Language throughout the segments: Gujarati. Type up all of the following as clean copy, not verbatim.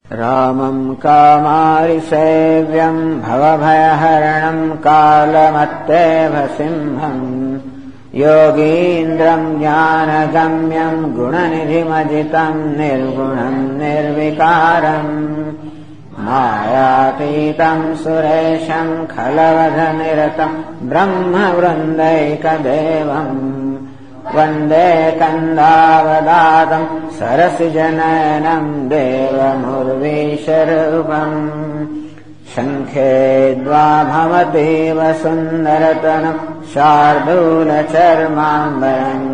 रामम् कामारिसेव्यम् भवभयहरणम् कालमत्तेव सिंहम् योगीन्द्रम् ज्ञानगम्यम् गुणनिधिमजितम् निर्गुणम् निर्विकारम् मायातीतम् सुरेशम् खलवधनिरतम् ब्रह्मवृन्दैकदेवम् वन्दे कन्दावदातम् सरसिजनयनम् देवमुर्वीशरूपम् शङ्खे द्वाभवतीव सुन्दरतनम् शार्दूलचर्माम्बरम्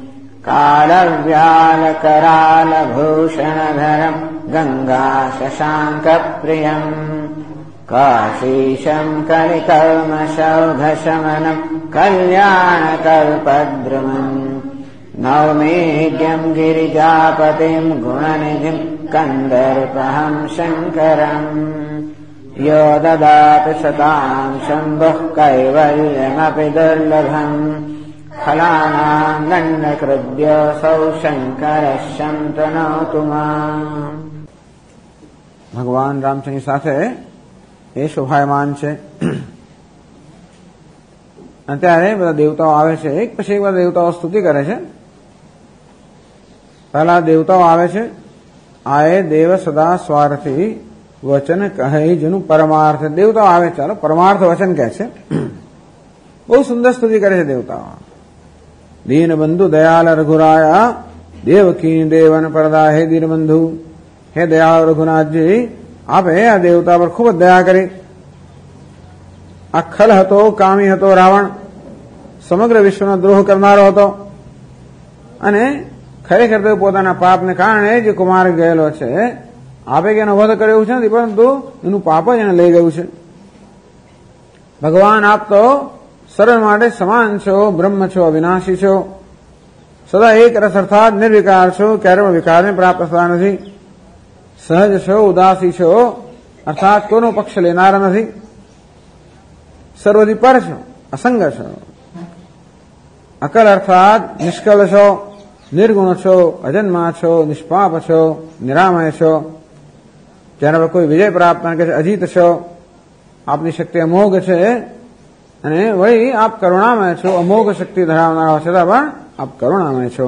कालव्यालकरालभूषणधरम् गङ्गाशशाङ्कप्रियम् काशीशम् कलिकल्मषौघशमनम् कल्याणकल्पद्रुमम् नौमीड्यम् गिरिजापतिम् गुणनिधिम् कन्दर्पहम् शङ्करम् यो ददाति सताम् शम्भुः कैवल्यमपि दुर्लभम् फलानाम् दण्डकृद्योऽसौ शङ्करः शन्तनोतु माम्। ભગવાન રામચંદ્રની સાથે એ શોભાયમાન છે. અને ત્યારે બધા દેવતાઓ આવે છે, એક પછી એક બધા દેવતાઓ સ્તુતિ કરે છે. પહેલા દેવતાઓ આવે છે. આએ દેવ સદા સ્વાર્થી વચન કહે જેનું પરમાર્થ. દેવતાઓ આવે, ચાલો પરમાર્થ વચન કહે છે. બહુ સુંદર સ્તુતિ કરે છે દેવતાઓ. દીનબંધુ દયાલ રઘુરાયા દેવકી દેવન પરદા. હે દીનબંધુ, હે દયાળ રઘુનાથજી, આપે આ દેવતા પર ખૂબ જ દયા કરી. આ ખલ હતો, કામી હતો, રાવણ સમગ્ર વિશ્વનો દ્રોહ કરનારો હતો અને ખરેખર તો પોતાના પાપને કારણે જે કુમાર ગયેલો છે. આપે કે એનો વધ કર્યો છે નથી, પરંતુ એનું પાપ જ એને લઈ ગયું છે. ભગવાન આપ તો સર્વ માટે સમાન છો, બ્રહ્મ છો, અવિનાશી છો, સદા એક રસ અર્થાત નિર્વિકાર છો, ક્યારેય વિકારને પ્રાપ્ત થતા નથી. સહજ છો, ઉદાસી છો, અર્થાત કોઈનો પક્ષ લેનારા નથી. સર્વથી પર છો, અસંગ છો. અકલ અર્થાત નિષ્કલ છો, નિર્ગુણ છો, અજન્મા છો, નિષ્પાપ છો, નિરામય છો. જેના પર કોઈ વિજય પ્રાપ્ત ન કરે, અજીત છો. આપની શક્તિ અમોઘ છે અને વળી આપ કરુણામય છો. અમોઘ શક્તિ ધરાવનારા છતાં પણ આપ કરુણામય છો.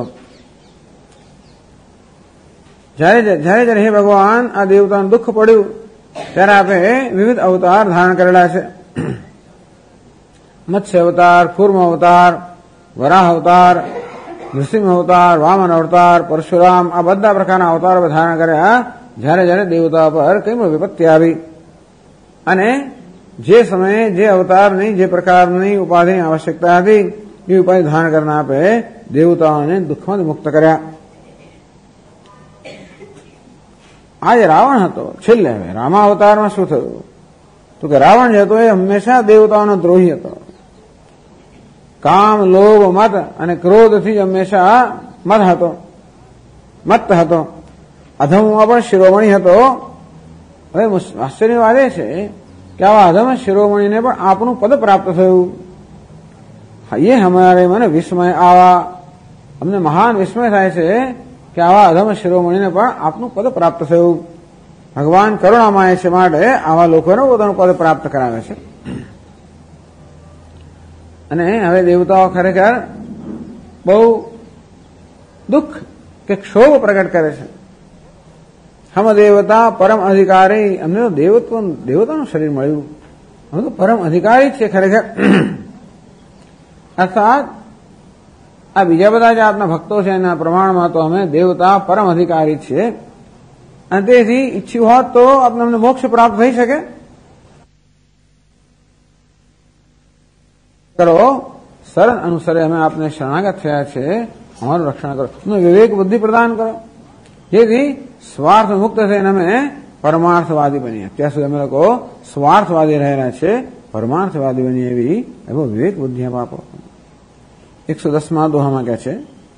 જ્યારે હે ભગવાન આ દેવતાનું દુઃખ પડ્યું ત્યારે આપે વિવિધ અવતાર ધારણ કરેલા છે. મત્સ્ય અવતાર, કૂર્મ અવતાર, વરાહ અવતાર, નૃસિંહ અવતાર, વામન અવતાર, પરશુરામ, આ બધા પ્રકારના અવતારો ધારણ કર્યા જ્યારે જ્યારે દેવતા પર કઈ પણ વિપત્તિ આવી. અને જે સમયે જે અવતારની જે પ્રકારની ઉપાધિની આવશ્યકતા હતી એ ઉપાધિ ધારણ કરીને આપે દેવતાઓને દુઃખમાંથી મુક્ત કર્યા. આ જે રાવણ હતો છેલ્લે, હવે રામા અવતારમાં શું થયું તો કે રાવણ જે હતો એ હંમેશા દેવતાઓનો દ્રોહી હતો. કામ, લોભ, મત અને ક્રોધથી હંમેશા મત હતો. અધમમાં પણ શિરોમણી હતો. હવે આશ્ચર્ય વાત એ છે કે આવા અધમ શિરોમણીને પણ આપનું પદ પ્રાપ્ત થયું. એ હમારે મને વિસ્મય આવા, અમને મહાન વિસ્મય થાય છે કે આવા અધમ શિરોમણીને પણ આપનું પદ પ્રાપ્ત થયું. ભગવાન કરુણામય છે માટે આવા લોકોને પોતાનું પદ પ્રાપ્ત કરાવે છે. અને હવે દેવતાઓ ખરેખર બહુ દુઃખ કે ક્ષોભ પ્રગટ કરે છે. હમ દેવતા પરમ અધિકારી, અમને તો દેવતાનું શરીર મળ્યું, અમે તો પરમ અધિકારી છે ખરેખર. અર્થાત આ બીજા બધા જે આપના ભક્તો છે એના પ્રમાણમાં તો અમે દેવતા પરમ અધિકારી છીએ. અને તેથી ઈચ્છ્યું હોત તો આપને અમને મોક્ષ પ્રાપ્ત થઈ શકે. કરો શરણ અનુસરે અમે આપને શરણાગત થયા છે, અમારું રક્ષણ કરો, અમને વિવેક બુદ્ધિ પ્રદાન કરો, જેથી સ્વાર્થ મુક્ત થઈને અમે પરમાર્થવાદી બનીએ. ત્યાં સુધી અમે લોકો સ્વાર્થવાદી રહેલા છે, પરમાર્થવાદી બનીએ એવો વિવેક બુદ્ધિ આપો. 110માં દોહામાં કહે છે,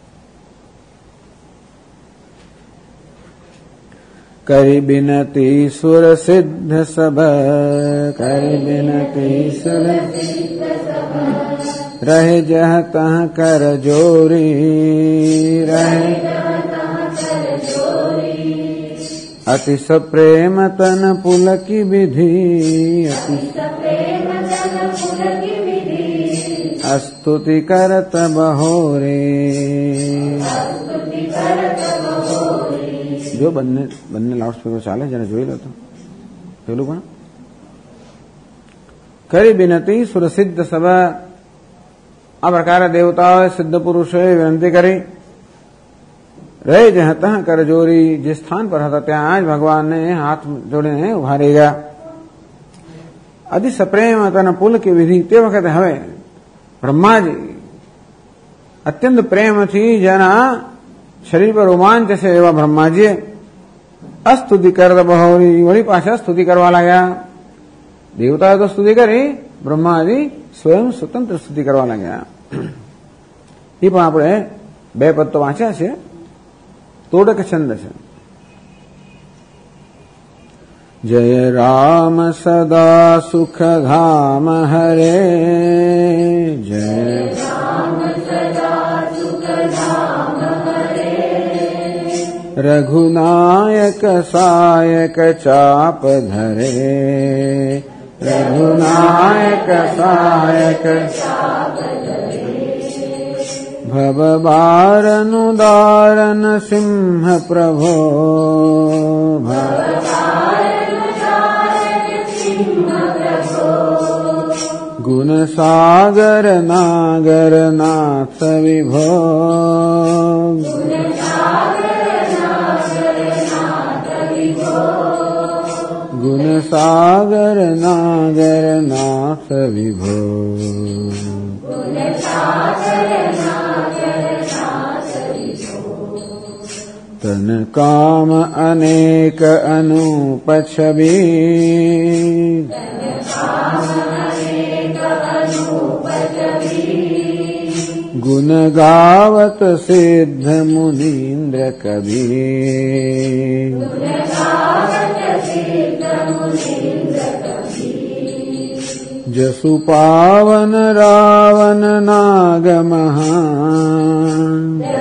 કરી બિનતી સુર સિદ્ધ સબ, કરી બિનતી સુર રહે જહ તહ કર જોરી, રહે अतिश प्रेम तन पुलकी विधि स्तुति करत बहोरे। જો બંને લાઉડસ્પીકર ચાલે જરા જોઈ લો તો પેલું પણ કરી વિનતી સુરસિદ્ધ સભા આ પ્રકારે દેવતાઓએ સિદ્ધ પુરુષોએ વિનંતી કરી રહે જે હતા કર જોરી જે સ્થાન પર હતા ત્યાં જ ભગવાનને હાથ જોડીને ઉભા રહી ગયા. અતિ સપ્રેમ તન પુલ કે વિધિ તે વખતે હવે બ્રહ્માજી અત્યંત પ્રેમથી જેના શરીર પર રોમાંચ છે એવા બ્રહ્માજીએ અસ્તુતિ કરતા બહોરી વળી પાછા સ્તુતિ કરવા લાગ્યા. દેવતાએ તો સ્તુતિ કરી, બ્રહ્માજી સ્વયં સ્વતંત્ર સ્તુતિ કરવા લાગ્યા. એ પણ આપણે બે પદ તો વાંચ્યા છે, તોડક છંદ છે. જય રામ સદા સુખ ધામ હરે, જય रघुनायक सायक चाप धरे, रघुनायक सायक भव बारन उदारन सिंह प्रभो, गुण सागर नागर नाथ विभो, गुण सागर नागर नाथ विभो. तन काम अनेक अनूप छवि, गुण गावत सिद्ध मुनीन्द्र कवि, जसु पावन रावण नाग महान,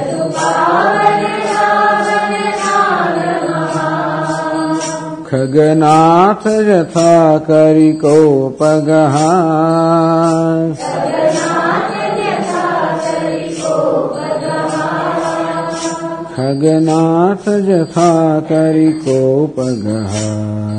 खगनाथ यथा करि कोपगहा, खगनाथ यथा करि कोपगहा.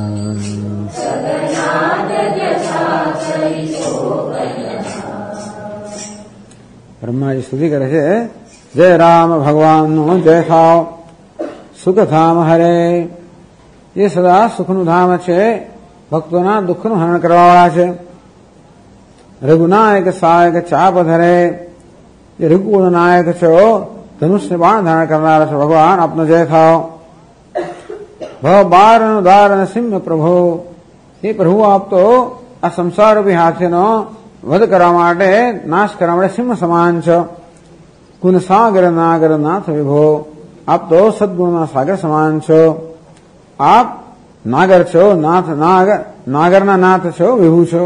બ્રહ્માજી સ્તુતિ કરે છે, જય રામ ભગવાનનું જય થાવ, સુખ ધામ હરે, એ સદા સુખનું ધામ છે, ભક્તોના દુઃખનું હરણ કરવાવાળા છે. રઘુનાયક સાયક ચાપ ધરે, જે રઘુકુળ નાયક છો, ધનુષ્ય બાણ ધારણ કરનારા છો ભગવાન, આપનો જય થાવ. ભવ બારન ઉદારન સિંહ પ્રભુ, એ પ્રભુ આપ તો આ સંસારરૂપી હાથીનો વધ કરવા માટે, નાશ કરવા માટે સિંહ સમાન છો. ગુણ સાગર નાગર નાથ વિભો, આપ તો સદગુણના સાગર સમાન છો. આપ નાગર છો, નાથ નાગરના નાથ છો, વિભુ છો.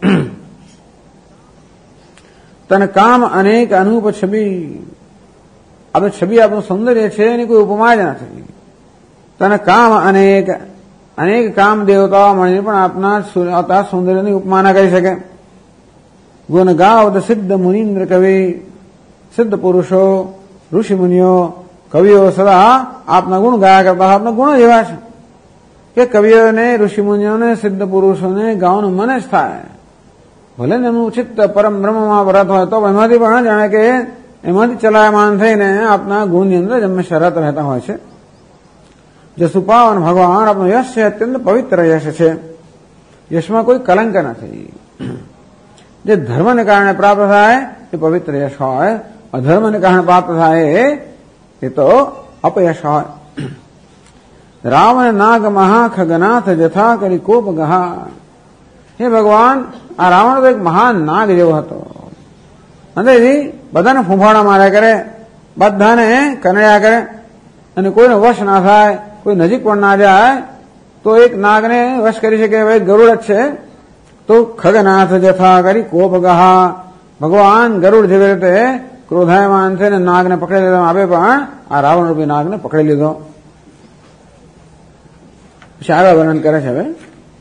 તન કામ અનેક અનુપ છબી, આ છબી આપણું સૌંદર્ય છે, એની કોઈ ઉપમા જ નથી. તન કામ અનેક અનેક કામ દેવતાઓ મળીને પણ આપના સૌંદર્યની ઉપમા ના કરી શકે. ગુણ ગાવત સિદ્ધ મુનીન્દ્ર કવિ, સિદ્ધ પુરુષો ઋષિ મુનિઓ કવિઓ સદા આપના ગુણ ગાયા કરતા, આપના ગુણો એવા છે કે કવિઓને ઋષિ મુનિઓને સિદ્ધ પુરુષોને ગાવાનું મન જ થાય. ભલે ને એમનું ચિત્ત પરમ બ્રહ્મમાં વ્રત હોય તો એમાંથી પણ જાણે કે એમાંથી ચલાયમાન થઈને આપના ગુણની અંદર જ હંમેશા રત રહેતા હોય છે. જસુપાવન ભગવાન આપનું યશ છે, અત્યંત પવિત્ર યશ છે. યશમાં કોઈ કલંક નથી. જે ધર્મને કારણે પ્રાપ્ત થાય એ પવિત્ર યશ હોય, અધર્મને કારણે પ્રાપ્ત થાય એ તો અપયશ હોય. રાવણ નાગ મહા ખગનાથ જથા કરી કોપ ગહા, હે ભગવાન આ રાવણ તો એક મહાન નાગ જેવો હતો. અંદરથી બધાને ફૂંફાડા માર્યા કરે, બધાને કનડ્યા કરે, અને કોઈને વશ ના થાય, કોઈ નજીક પણ ના જાય તો એક નાગને વશ કરી શકે. હવે ગરુડ જ છે તો ખગનાથ જથા કરી કોપ ગહા, ભગવાન ગરુડ જેવી રીતે ક્રોધાયમાન થઈને નાગને પકડી લીધો. આપે પણ આ રાવણ રૂપી નાગને પકડી લીધો. પછી આગળ વર્ણન કરે છે હવે.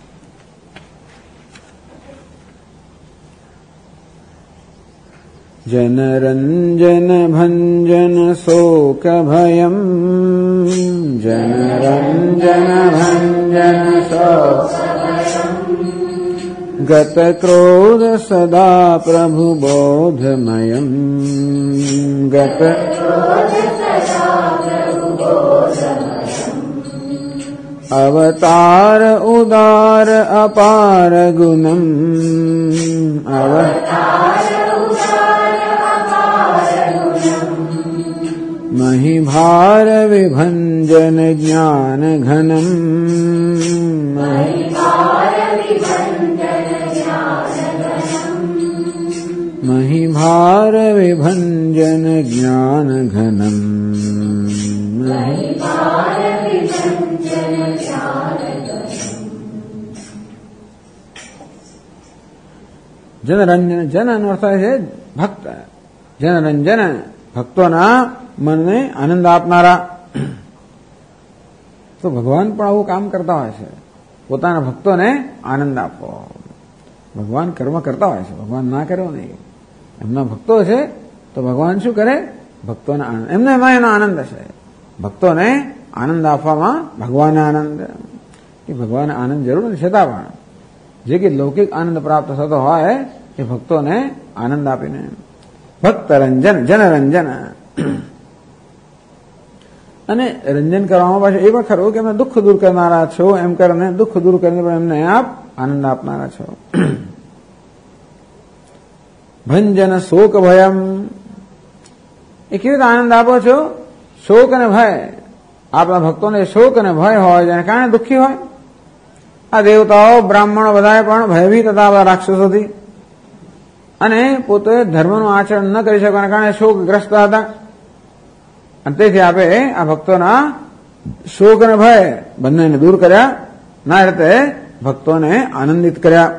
જનરંજન ભંજન શોક ભયમ જનરંજન ભંજન શોક ગત ક્રોધ સદા પ્રભુ બોધમયમ ગત અવતાર ઉદાર અપાર ગુણમ મહિભાર વિભંજન જ્ઞાન ઘનમ મહિભાર વિભંજન જ્ઞાન ઘનમ જનરંજન જન અર્થ છે ભક્ત જનરંજન ભક્તોના મનને આનંદ આપનારા. તો ભગવાન પણ આવું કામ કરતા હોય છે, પોતાના ભક્તોને આનંદ આપવો. ભગવાન કર્મ કરતા હોય છે, ભગવાન ના કર્યો નહીં. એમના ભક્તો છે તો ભગવાન શું કરે? ભક્તોને આનંદ, એમને એમાં એનો આનંદ છે. ભક્તોને આનંદ આપવામાં ભગવાનને આનંદ. એ ભગવાનને આનંદ જરૂર નથી, છતાં પણ જે કે લૌકિક આનંદ પ્રાપ્ત થતો હોય એ ભક્તોને આનંદ આપીને. ભક્ત રંજન જનરંજન, અને રંજન કરવામાં પાછું એ પણ ખરું કે અમે દુઃખ દૂર કરનારા છો એમ કરીને દુઃખ દૂર કરીને પણ એમને આપ આનંદ આપનારા છો. ભંજન શોક ભયમ, એ કેવી રીતે આનંદ આપો છો? શોક અને ભય, આપણા ભક્તોને શોક અને ભય હોય જેને કારણે દુઃખી હોય. આ દેવતાઓ બ્રાહ્મણો બધાએ પણ ભયભીત હતા બધા રાક્ષસોથી, અને પોતે ધર્મનું આચરણ ન કરી શકવાના કારણે શોકગ્રસ્ત હતા. અને તેથી આપે આ ભક્તોના શોક અને ભય બંનેને દૂર કર્યા, ના રીતે ભક્તોને આનંદિત કર્યા.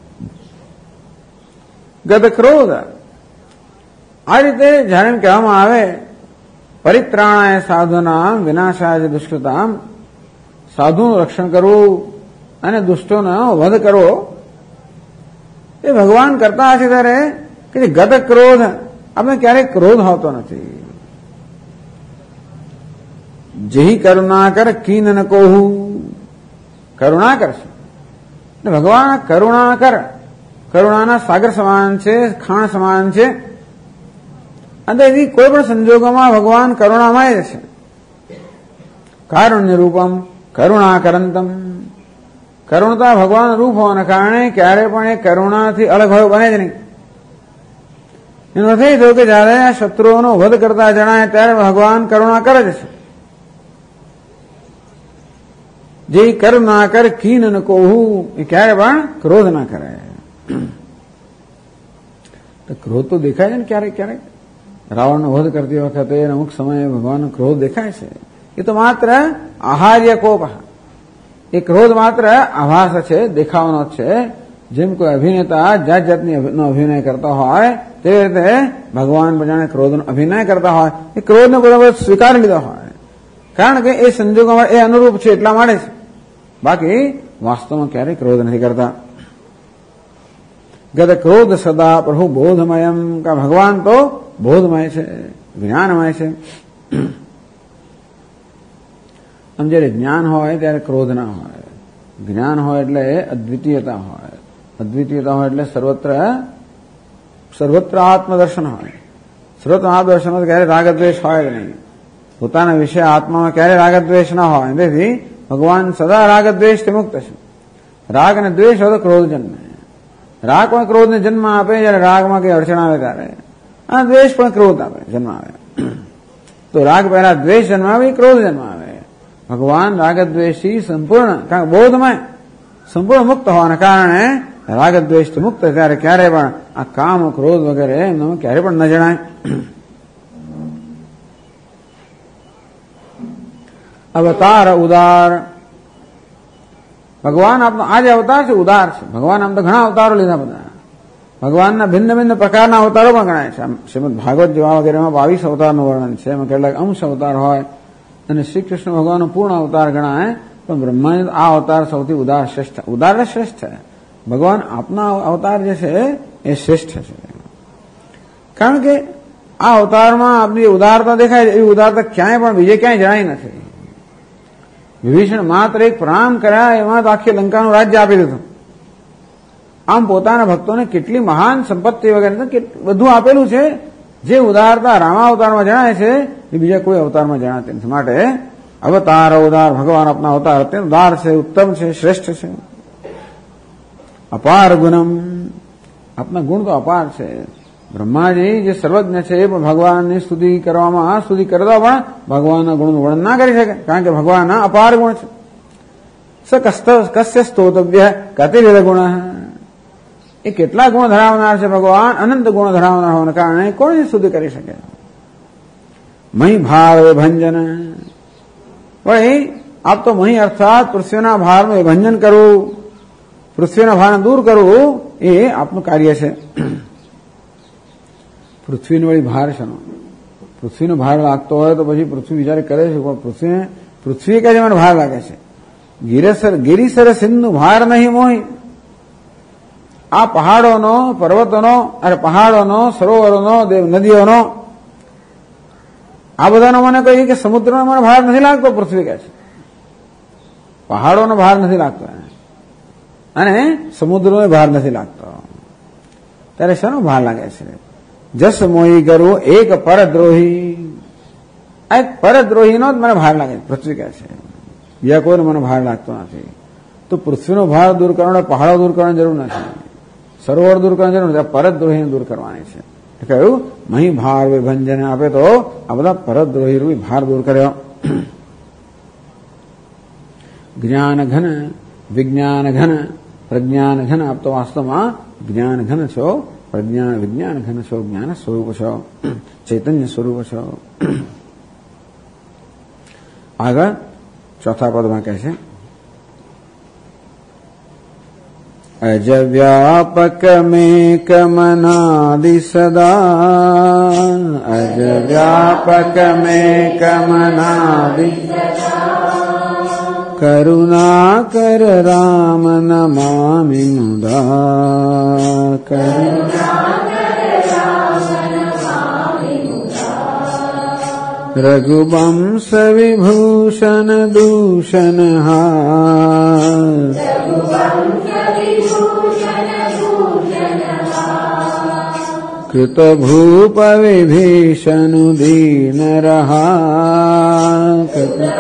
ગત ક્રોધ, આ રીતે જયારે એમ કહેવામાં આવે પરિત્રાણાય સાધુનામ વિનાશાય દુષ્કૃતામ, સાધુનું રક્ષણ કરવું અને દુષ્ટોનો વધ કરવો એ ભગવાન કરતા હશે ત્યારે કે ગત ક્રોધ, આપણે ક્યારેક ક્રોધ હોતો નથી. જેહી કરુણાકર કીન ન કોહુ, કરુણા કરશે ભગવાન. કરુણાકર, કરુણાના સાગર સમાન છે, ખાણ સમાન છે. અને એની કોઈ પણ સંજોગોમાં ભગવાન કરુણામય છે. કારુણ્ય રૂપમ કરુણાકરંતમ, કરુણતા ભગવાન રૂપ હોવાના કારણે ક્યારે પણ એ કરુણાથી અલગ હોય બને જ નહીં. એનો અર્થ એ થયો કે જયારે આ શત્રુઓનો વધ કરતા જણાય ત્યારે ભગવાન કરુણા કરે છે. જે કરુણા કર કીન ન કોહુ, એ ક્યારે પણ ક્રોધ ના કરે. તો ક્રોધ તો દેખાય છે ને ક્યારેક ક્યારેક. રાવણનો વધ કરતી વખતે અમુક સમયે ભગવાનનો ક્રોધ દેખાય છે. એ તો માત્ર આહાર્ય કોપ, એ ક્રોધ માત્ર આભાસ છે, દેખાવાનો જ છે. જેમ કોઈ અભિનેતા જાત જાતની અભિનય કરતા હોય તે રીતે ભગવાન બજાને ક્રોધનો અભિનય કરતા હોય, એ ક્રોધને બરાબર સ્વીકારી લીધો હોય, કારણ કે એ સંજોગોમાં એ અનુરૂપ છે એટલા માટે છે. બાકી વાસ્તવમાં ક્યારેય ક્રોધ નથી કરતા. ગત ક્રોધ સદા પ્રભુ બોધમયમ, કા ભગવાન તો બોધમય છે, જ્ઞાનમય છે. આમ જયારે જ્ઞાન હોય ત્યારે ક્રોધ ના હોય. જ્ઞાન હોય એટલે અદ્વિતીયતા હોય, અદ્વિતીયતા હોય એટલે સર્વત્ર આત્મદર્શન હોય. સર્વત્ર આત્મદર્શન ક્યારે રાગદ્વેષ હોય જ નહીં. પોતાના વિશે આત્મામાં ક્યારે રાગદ્વેષ ના હોય. તેથી ભગવાન સદા રાગદ્વેષથી મુક્ત છે. રાગ અને દ્વેષ હોય તો ક્રોધ જન્મે. રાગ પણ ક્રોધને જન્મ આપે જયારે રાગમાં કઈ અડચણ આવે ત્યારે, અને દ્વેષ પણ ક્રોધ આપે જન્મ આવે. તો રાગ પહેલા દ્વેષ જન્મ આવે, ક્રોધ જન્મ આવે. ભગવાન રાગદ્વેષથી સંપૂર્ણ, કારણ બોધમય સંપૂર્ણ મુક્ત હોવાના કારણે રાગદ્વેષથી મુક્ત, ત્યારે ક્યારે પણ આ કામ ક્રોધ વગેરે એમનો ક્યારે પણ ન જણાય. અવતાર ઉદાર, ભગવાન આપનો આ જે અવતાર છે ઉદાર છે. ભગવાન આમ તો ઘણા અવતારો લીધા બધા. ભગવાનના ભિન્ન ભિન્ન પ્રકારના અવતારો પણ ગણાય છે. શ્રીમદ ભાગવત જેવા વગેરેમાં 22 અવતારનું વર્ણન છે. એમાં કેટલાક અંશ અવતાર હોય, અને શ્રી કૃષ્ણ ભગવાનનો પૂર્ણ અવતાર ગણાય પણ બ્રહ્માજી આ અવતાર સૌથી ઉદાર શ્રેષ્ઠ છે. ભગવાન આપના અવતાર જે છે એ શ્રેષ્ઠ છે. કારણ કે આ અવતારમાં આપની ઉદારતા દેખાય એવી ઉદારતા ક્યાંય પણ બીજે ક્યાંય જણાય નથી. વિભીષણ માત્ર એક પ્રણામ કર્યા એમાં તો આખી લંકાનું રાજ્ય આપી દીધું. આમ પોતાના ભક્તોને કેટલી મહાન સંપત્તિ વગેરે બધું આપેલું છે. જે ઉદારતા રામાવતારમાં જણાય છે એ બીજા કોઈ અવતારમાં જણાતી નથી. માટે અવતાર ઉદાર ભગવાન આપના અવતાર અત્યંત ઉદાર છે, ઉત્તમ છે, શ્રેષ્ઠ છે. અપાર ગુણમ, આપના ગુણ તો અપાર છે. બ્રહ્માજી જે સર્વજ્ઞ છે એ પણ ભગવાનની સ્તુતિ કરવામાં સ્તુતિ કરતા પણ ભગવાનના ગુણનું વર્ણન ના કરી શકે, કારણ કે ભગવાનના અપાર ગુણ છે. સ કસ્ય સ્તોતવ્ય કતિવિધ ગુણ, એ કેટલા ગુણ ધરાવનાર છે ભગવાન, અનંત ગુણ ધરાવનાર હોવાને કારણે કોની સ્તુતિ કરી શકે. મહી ભાર વિભંજન, પણ આપ તો મહી અર્થાત પૃથ્વીના ભારનું વિભંજન કરવું, પૃથ્વીના ભારને દૂર કરવું એ આપનું કાર્ય છે. પૃથ્વીનો વળી ભાર છે, પૃથ્વીનો ભાર લાગતો હોય તો પછી પૃથ્વી વિચાર કરે છે, પણ પૃથ્વી કે મને ભાર લાગે છે. ગિરિસર સિંધુ ભાર નહીં મોહી, આ પહાડોનો, પર્વતોનો, પહાડોનો, સરોવરોનો, નદીઓનો, આ બધાનો મને કહી કે સમુદ્રનો મને ભાર નથી લાગતો. પૃથ્વી કહે છે પહાડોનો ભાર નથી લાગતો અને સમુદ્રનો ભાર નથી લાગતો. ત્યારે શાનો ભાર લાગે છે? જસ મોહી કરવું એક પરદ્રોહી, આ એક પરદ્રોહીનો જ મને ભાર લાગે છે. પૃથ્વી કહે છે બીજા કોઈને મને ભાર લાગતો નથી. તો પૃથ્વીનો ભાર દૂર કરવાનો, પહાડો દૂર કરવાની જરૂર નથી, સરોવર દૂર કરવાની જરૂર નથી, પરદ્રોહીને દૂર કરવાની છે. કહ્યું મહી ભાર વિભંજન આપે તો આ બધા પરદ્રોહી રૂપી ભાર દૂર કર્યો. જ્ઞાન ઘન, વિજ્ઞાન ઘન, પ્રજ્ઞાન ઘન, આપ તો વાસ્તવમાં જ્ઞાન ઘન છો, પ્રજ્ઞાન વિજ્ઞાન ઘન છો, જ્ઞાન સ્વરૂપ છો, ચૈતન્ય સ્વરૂપ છો. આગળ ચોથા પદમાં કહે છે અજ વ્યાપક મેકમનાદિ સદા, અજ વ્યાપક મેકમનાદિ કરુણા કર રામ નમામિ મુદા, રઘુવંશ વિભૂષણ દૂષણ હાર, કૃત ભૂપ વિભીષણ દીન રહા,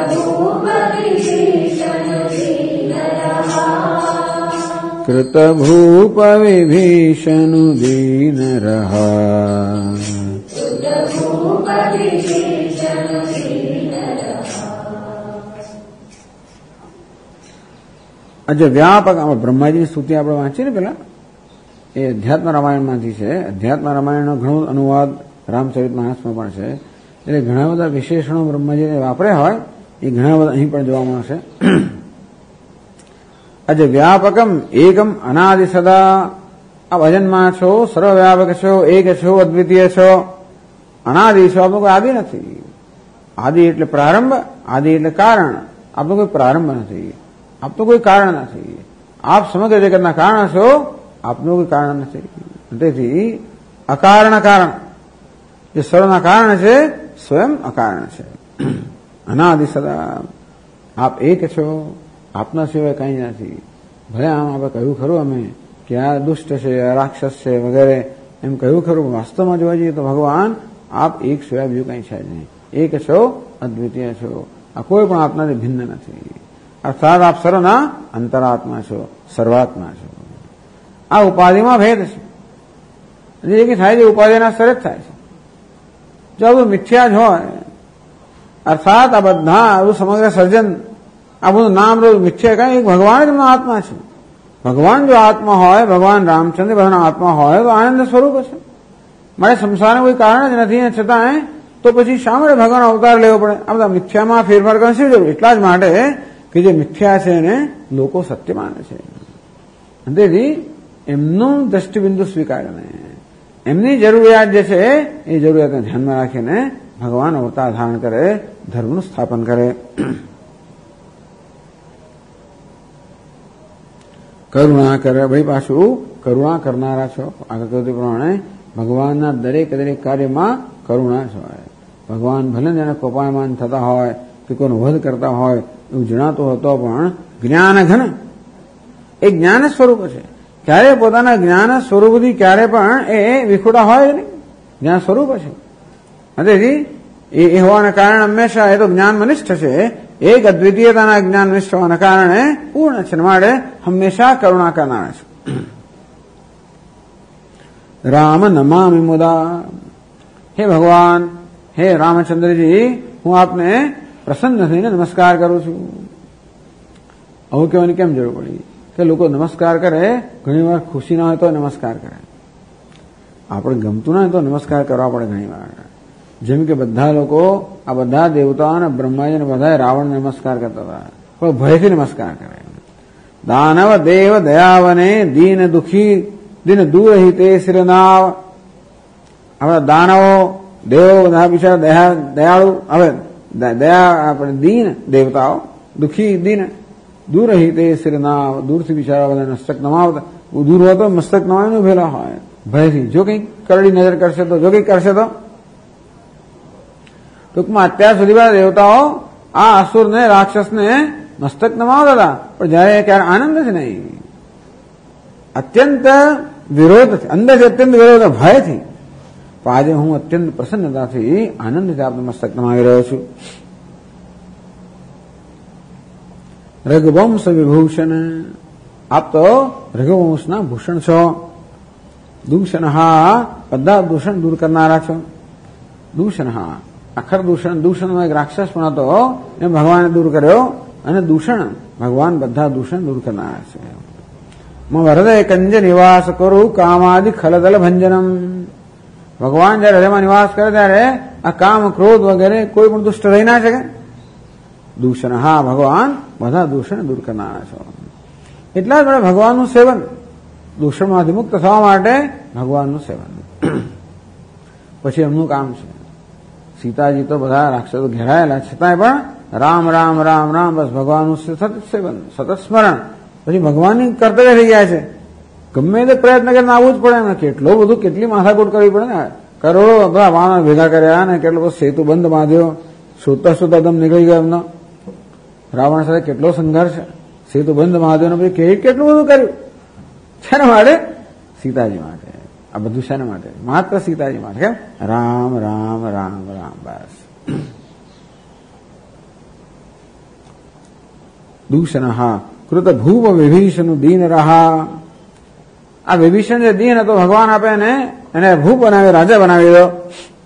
કૃત ભૂપ વિભીષણ દીન રહા. આજે વ્યાપક આમાં બ્રહ્માજીની સ્તુતિ આપણે વાંચીએ ને પેલા, એ અધ્યાત્મ રામાયણમાંથી છે. અધ્યાત્મ રામાયણનો ઘણો અનુવાદ રામચરિત માનસમાં પણ છે. એટલે ઘણા બધા વિશેષણો બ્રહ્માજીને વાપર્યા હોય એ ઘણા બધા અહીં પણ જોવા મળશે. આજે વ્યાપકમ એકમ અનાદિ સદા, આ ભજનમાં છો, સર્વવ્યાપક છો, એક છો, અદ્વિતીય છો, અનાદિ છો, આપનો કોઈ આદિ નથી. આદિ એટલે પ્રારંભ, આદિ એટલે કારણ. આપનો કોઈ પ્રારંભ નથી, આપનું કોઈ કારણ નથી. આપ સમગ્ર જગતના કારણ છો, આપનું કોઈ કારણ નથી. તેથી અકારણ કારણ, જે સર્વના કારણ છે સ્વયં અકારણ છે. અનાદિ સદા આપ એક છો, આપના સિવાય કંઈ નથી. ભલે આમ આપણે કહ્યું ખરું અમે કે આ દુષ્ટ છે, આ રાક્ષસ છે વગેરે એમ કહ્યું ખરું, વાસ્તવમાં જોવા જઈએ તો ભગવાન આપ એક સિવાય બીજું કંઈ છે જ નહીં. એક છો, અદ્વિતીય છો, આ કોઈ પણ આપનાથી ભિન્ન નથી. અર્થાત આપ સર્વના અંતરાત્મા છો, સર્વાત્મા છો. આ ઉપાધિમાં ભેદ છે. જે કંઈ થાય છે ઉપાધિના સ્તરે જ થાય છે. જો આ બધું મિથ્યા જ હોય, અર્થાત આ બધા આવું સમગ્ર સર્જન, આ બધું નામ રૂપ મિથ્યા કઈ, એક ભગવાન જ એમનો આત્મા છે. ભગવાન જો આત્મા હોય, ભગવાન રામચંદ્ર બધાના આત્મા હોય તો આનંદ સ્વરૂપ છે. મારે સંસારનું કોઈ કારણ જ નથી, છતાં તો પછી શા માટે ભગવાન અવતાર લેવો પડે? આ બધા મિથ્યામાં ફેરફાર કરવાની શી જરૂર? એટલા જ માટે કે જે મિથ્યા છે એને લોકો સત્ય માને છે. તેથી એમનું દ્રષ્ટિબિંદુ સ્વીકારે નહીં. એમની જરૂરિયાત જે છે એ જરૂરિયાતને ધ્યાનમાં રાખીને ભગવાન અવતાર ધારણ કરે, ધર્મનું સ્થાપન કરે. કરુણા કરે. ભાઈ પાછું કરુણા કરનારા છો. આગળ કહ્યું તે પ્રમાણે ભગવાનના દરેક કાર્યમાં કરુણા જ હોય. ભગવાન ભલે જેને કોપાયમાન થતા હોય કે કોઈનો વધ કરતા હોય એવું જણાતું હતો, પણ જ્ઞાન ઘન એ જ્ઞાન સ્વરૂપ છે. ક્યારે પોતાના જ્ઞાન સ્વરૂપથી ક્યારે પણ એ વિખુટા હોય નહીં, જ્ઞાન સ્વરૂપ છે. તેથી એ હોવાના કારણે હંમેશા એ તો જ્ઞાન મનિષ્ઠ છે, એક અદ્વિતીયતાના જ્ઞાન નિષ્ઠ હોવાના કારણે પૂર્ણ છે, માટે હંમેશા કરુણા કરનારા છે. રામ નમામિ મુદા. હે ભગવાન, હે રામચંદ્રજી, હું આપને પ્રસન્ન થઈને નમસ્કાર કરું છું. આવું કહેવાની કેમ જરૂર પડી કે લોકો નમસ્કાર કરે? ઘણી વાર ખુશી ના હોય તો નમસ્કાર કરે, આપણે ગમતું ના હોય તો નમસ્કાર કરવા પડે ઘણી વાર. જેમ કે બધા લોકો, આ બધા દેવતાઓ અને બ્રહ્માજીને બધા રાવણને નમસ્કાર કરતા હતા, પણ ભયથી નમસ્કાર કરે. દાનવ દેવ દયાવને દીન દુખી દિન દૂર હિતે શ્રીનાવ. હવે દાનવો દેવો બધા બિચારા દયાળુ, હવે દયા આપણે દીન દેવતાઓ, દુખી દિન દૂર હિતે શ્રીનાવ, દૂરથી બિચારા બધા મસ્તક નમાવતા. દૂર હોય તો મસ્તક નમાવીને ઉભેલા હોય ભયથી. જો કંઈક કરડી નજર કરશે તો, જો કંઈક કરશે તો. ટૂંકમાં અત્યાર સુધી દેવતાઓ આ અસુરને, રાક્ષસને મસ્તક નમાવતા હતા, પણ જયારે ક્યારે આનંદ જ નહીં, અત્યંત વિરોધ, અંદરથી અત્યંત વિરોધ, ભયથી. પણ આજે હું અત્યંત પ્રસન્નતાથી, આનંદથી આપને મસ્તક નમાવી રહ્યો છું. રઘુવંશ વિભૂષણ. આપ તો રઘુવંશના ભૂષણ છો. દૂષણ હા, બધા દૂષણ દૂર કરનારા છો. દૂષણ હા, અખર દૂષણ, દૂષણનો એક રાક્ષસ પણ હતો, એ ભગવાને દૂર કર્યો, અને દૂષણ ભગવાન બધા દૂષણ દૂર કરનારા છે. હૃદય કંજ નિવાસ કરું કામાદિ ખલદલ ભંજનમ. ભગવાન જયારે હૃદયમાં નિવાસ કરે ત્યારે આ કામ, ક્રોધ વગેરે કોઈ પણ દુષ્ટ રહી ના શકે. દૂષણ હા, ભગવાન બધા દૂષણ દૂર કરનારા છો. એટલા જ માટે ભગવાનનું સેવન, દૂષણમાંથી મુક્ત થવા માટે ભગવાનનું સેવન. પછી એમનું કામ છે. સીતાજી તો બધા રાક્ષસો ઘેરાયેલા છતાંય પણ રામ રામ રામ રામ, બસ ભગવાનનું સતત સેવન, સતત સ્મરણ. પછી ભગવાનની કર્તવ્ય થઈ ગયા છે. ગમે તે પ્રયત્ન કરીને આવવું જ પડે એમને. કેટલું બધું, કેટલી માથાકૂટ કરવી પડે ને. કરોડો બધા વાહન ભેગા કર્યા ને કેટલો બધો સેતુ બંધ બાંધ્યો, શોધતા શોધતા દમ નીકળી ગયો એમનો. રાવણ સાથે કેટલો સંઘર્ષ, સેતુ બંધ બાંધ્યો ને પછી કેટલું બધું કર્યું. શેના માટે? સીતાજી માટે. આ બધું શેના માટે? માત્ર સીતાજી માટે. કેમ? રામ રામ રામ રામ, બસ. દૂષણ હા કૃત ભૂપ વિભીષણ દીન રહા. આ વિભીષણ જે દીન હતો, ભગવાન આપે એને ભૂપ બનાવી, રાજા બનાવી દો.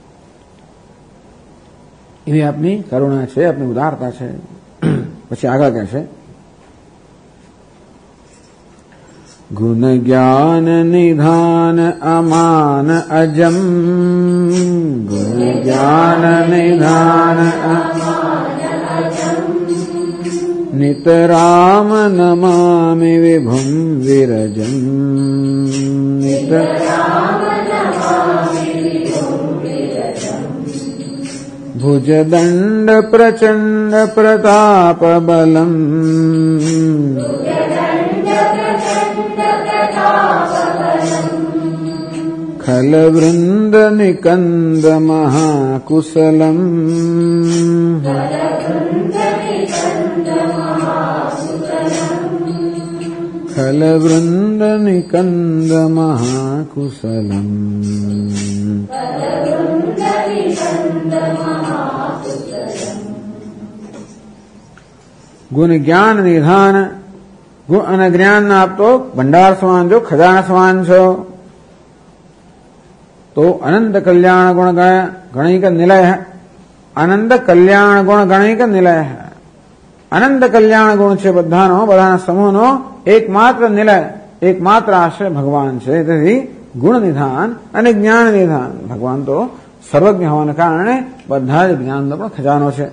એવી આપની કરુણા છે, આપની ઉદારતા છે. પછી આગળ કહે છે, ગુણ જ્ઞાન નિધાન અમાન અજમ. ગુણ જ્ઞાન નિધાન નિતરામ નમામિ વિભુમ વિરજમ. ભુજદંડ પ્રચંડ પ્રતાપ બલમ. ખલવૃંદ નિકંદ મહાકુશલમ. ખલવૃંદ નિકંદ મહાકુશલમ. ગુણ જ્ઞાન નિધાન. ગુણ અને જ્ઞાન આપતો ભંડાર સમાન છો, ખજાના સમાન છો. તો અનંત કલ્યાણ ગુણ ગણિક નિલય. આનંદ કલ્યાણ ગુણ ગણિક નિલય. અનંત કલ્યાણ ગુણ છે બધાનો, બધાના સમૂહનો એકમાત્ર નિલય, એકમાત્ર આશ્રય ભગવાન છે. તેથી ગુણ નિધાન અને જ્ઞાન નિધાન. ભગવાન તો સર્વજ્ઞ હોવાને કારણે બધા જ જ્ઞાનનો પણ ખજાનો છે.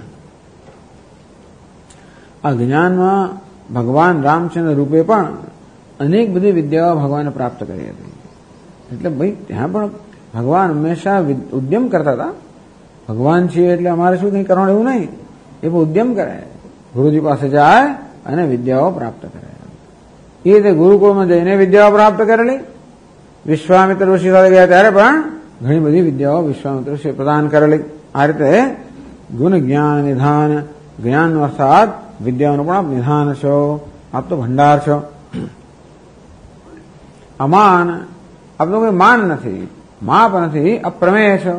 આ જ્ઞાનમાં ભગવાન રામચંદ્ર રૂપે પણ અનેક બધી વિદ્યાઓ ભગવાને પ્રાપ્ત કરી હતી. એટલે ભાઈ ત્યાં પણ ભગવાન હંમેશા ઉદ્યમ કરતા હતા. ભગવાન છીએ એટલે અમારે શું કંઈ કરવાનું એવું નહીં, એ પણ ઉદ્યમ કરે, ગુરુજી પાસે જાય અને વિદ્યાઓ પ્રાપ્ત કરે. એ રીતે ગુરુકુળમાં જઈને વિદ્યાઓ પ્રાપ્ત કરેલી. વિશ્વામિત્ર ઋષિ સાથે ગયા ત્યારે પણ ઘણી બધી વિદ્યાઓ વિશ્વામિત્ર ઋષિ પ્રદાન કરેલી. આ રીતે ગુણ જ્ઞાન નિધાન, જ્ઞાન અર્થાત વિદ્યાઓનું પણ આપ નિધાન છો, આપ તો ભંડાર છો. અમાન, આપનું કોઈ માન નથી, માપ નથી, અપ્રમેય છો.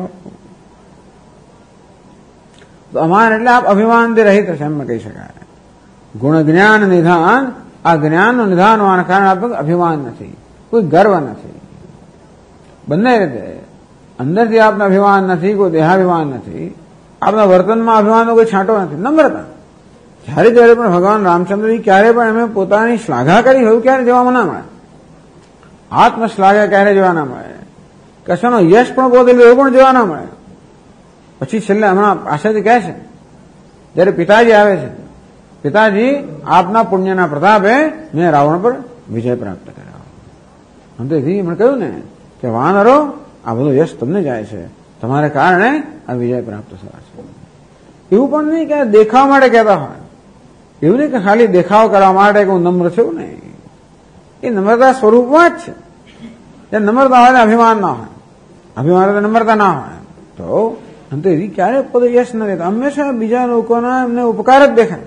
તો અમાન એટલે આપ અભિમાનથી રહિત છે એમ કહી શકાય. ગુણ જ્ઞાન નિધાન, આ જ્ઞાનનું નિધાન હોવાના કારણે આપનું અભિમાન નથી, કોઈ ગર્વ નથી. બંને રીતે અંદરથી આપને અભિમાન નથી, કોઈ દેહાભિમાન નથી, આપના વર્તનમાં અભિમાનનો કોઈ છાંટો નથી. નમ્રતા. જ્યારે જ્યારે પણ ભગવાન રામચંદ્રજી ક્યારે પણ એમણે પોતાની શ્લાઘા કરી હોય ક્યારે જોવામાં ના મળે. આત્મશ્લાઘા ક્યારે જોવા ના મળે. કશાનો યશ પણ પોતે એવું પણ જોવા ના મળે. પછી છેલ્લે હમણાં પાછળથી કહે છે, જયારે પિતાજી આવે છે, પિતાજી આપના પુણ્યના પ્રતાપે મેં રાવણ પર વિજય પ્રાપ્ત કર્યો. અંતેથી એમણે કહ્યું ને કે વાનરો, આ બધો યશ તમને જાય છે, તમારે કારણે આ વિજય પ્રાપ્ત થવા છે. એવું પણ નહીં કે દેખાવા માટે કહેતા હોય. એવું નહીં કે ખાલી દેખાવ કરવા માટે કે હું નમ્ર છું, નહીં. એ નમ્રતા સ્વરૂપમાં જ છે. એ નમ્રતા હોય ને અભિમાન ના હોય, અભિમાન તો નમ્રતા ના હોય. તો અંતે ક્યારે પોતે યશ ન દેતા, હંમેશા બીજા લોકોના એમને ઉપકાર જ દેખાય.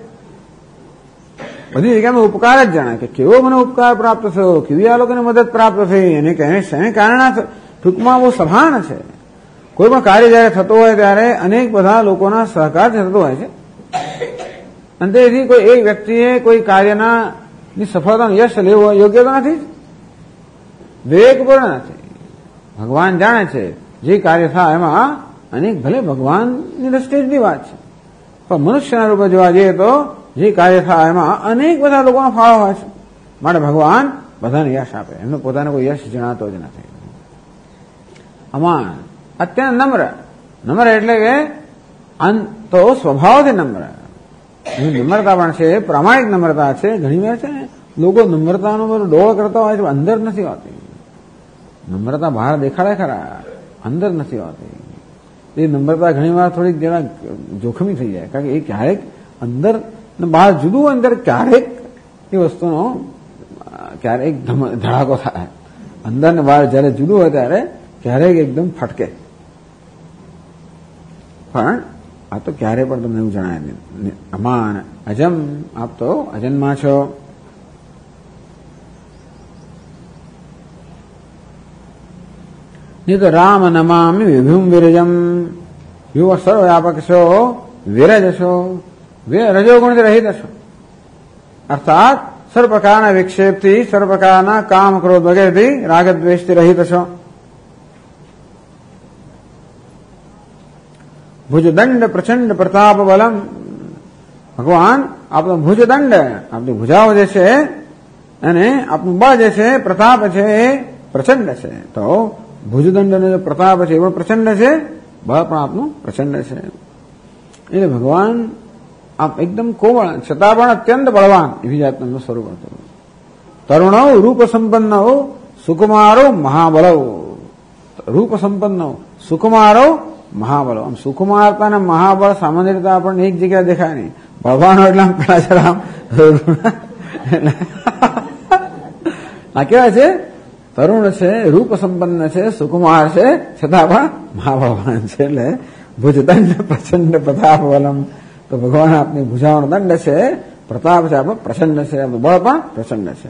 બધી જગ્યામાં ઉપકાર જ જણાય કે કેવો મને ઉપકાર પ્રાપ્ત થયો, કેવી આ લોકોને મદદ પ્રાપ્ત થઈ, એને કારણે ટૂંકમાં બહુ સભાન છે. કોઈ પણ કાર્ય જયારે થતો હોય ત્યારે અનેક બધા લોકોના સહકારથી થતો હોય છે. અને તેથી કોઈ એક વ્યક્તિએ કોઈ કાર્યના સફળતાનું યશ લેવું યોગ્ય તો નથી, વિવેકપૂર્ણ નથી. ભગવાન જાણે છે જે કાર્ય થાય એમાં અનેક ભલે ભગવાનની દ્રષ્ટિની વાત છે, પણ મનુષ્યના રૂપે જોવા જઈએ તો જે કાર્ય થાય એમાં અનેક બધા લોકોનો ફાળો હોય છે. માટે ભગવાન બધાને યશ આપે, એમને પોતાને કોઈ યશ જણાતો જ નથી. અમાન, અત્યંત નમ્ર. નમ્ર એટલે કે તો સ્વભાવથી નમ્ર. નમ્રતા પણ છે, પ્રામાણિક નમ્રતા છે. ઘણી વાર છે ને લોકો નમ્રતાનો બધો ડોળ કરતા હોય છે, અંદર નથી હોતી. નમ્રતા બહાર દેખાડે ખરા, અંદર નથી હોતી. એ નમ્રતા ઘણી વાર થોડીક જરા જોખમી થઈ જાય, કારણ કે એ ક્યારેક અંદર બહાર જુદું હોય, અંદર ક્યારેક એ વસ્તુનો ક્યારેક ધડાકો થાય. અંદર ને બહાર જયારે જુદું હોય ત્યારે ક્યારેક એકદમ ફટકે. પણ આ તો ક્યારે પણ તમને એવું જણાય નહીં. અમાન અજમ, આપ તો અજન્મા છો. નહીં તો રામ નમામિ વિભુમ વિરજમ, યુવ સર્વવ્યાપક છો, વિરજ છો, રજોગુણથી રહિત છો. અર્થાત સર્વ પ્રકારના વિક્ષેપથી, સર્વ પ્રકારના કામ ક્રોધ વગેરેથી રાગદ્વેષથી રહિત છો. ભુજદંડ પ્રચંડ પ્રતાપ બલમ, ભગવાન આપનો ભુજદંડ, આપની ભુજાઓ જે છે અને આપનું બળ જે છે, પ્રતાપ છે, એ પ્રચંડ છે. તો ભુજદંડ અને પ્રતાપ છે એ પણ પ્રચંડ છે, બળ પણ આપનું પ્રચંડ છે. એટલે ભગવાન આપ એકદમ કોમળ છતાં પણ અત્યંત બળવાન એવી જાતનું સ્વરૂપ હતું. તરુણો રૂપ સંપન્નો સુકુમારો મહાબળો, રૂપ સંપન્નો સુકુમારો મહાબળો. આમ સુકુમારતા અને મહાબળ સામાન્ય રીતે આપણને એક જગ્યાએ દેખાય નહીં. ભગવાન એટલે આમ આ કેવા છે? તરુણ છે, રૂપ સંપન્ન છે, સુકુમાર છે, છતાં પણ મહાબળવાન છે. એટલે ભુજદંડ પ્રચંડ પ્રતાપ બલમ, તો ભગવાન આપની ભુજાઓનો દંડ છે, પ્રતાપ છે, આપણો પ્રચંડ છે, આપણું બળ પણ પ્રચંડ છે.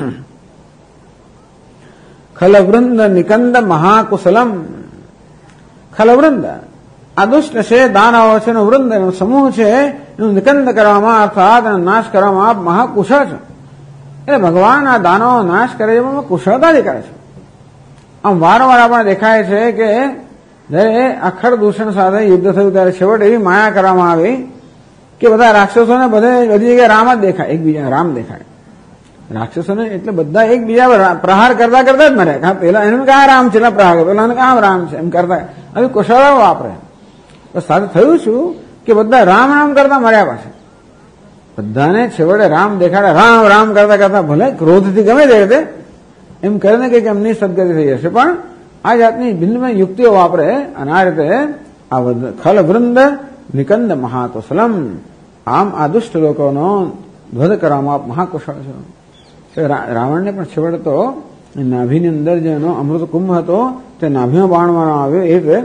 ખલવૃંદ નિકંદ મહાકુશલમ, ખલવૃંદ આ દુષ્ટ છે, દાનવો છે, વૃંદ એનો સમૂહ છે, એનું નિકંદ કરવામાં અર્થાત નાશ કરવામાં આપ મહાકુશળ છો. એટલે ભગવાન આ દાનવો નાશ કરે એમાં કુશળતાથી કરે છે. આમ વારંવાર આપણે દેખાય છે કે જયારે અખર દૂષણ સાથે યુદ્ધ થયું ત્યારે છેવટે એવી માયા કરવામાં આવી કે બધા રાક્ષસોને બધી જગ્યાએ રામ જ દેખાય, એકબીજા રામ દેખાય. રાક્ષસોને એટલે બધા એકબીજા પ્રહાર કરતા કરતા જ મર્યા. પેલા એને કયા રામ છે, પ્રહાર પેલા કામ રામ છે એમ કરતા આવી કુશળતા વાપરે. સાથે થયું શું કે બધા રામ રામ કરતા મર્યા પાછા. બધાને છેવટે રામ દેખાડે, રામ રામ કરતા કરતા ભલે ક્રોધથી ગમે તે રીતે એમ કરીને કે એમની સદગતિ થઈ જશે, પણ આ જાતની ભિન્ન યુક્તિઓ વાપરે અને આ રીતે આ ખલવૃંદ નિકંદ મહાકુશલમ, આમ આ દુષ્ટ લોકોનો વધ કરવામાં આપ મહાકુશળ છો. રાવણને પણ છેવટે તો નાભીની અંદર જેનો અમૃત કુંભ હતો તે નાભીમાં બાણ મારવામાં આવ્યો. એટલે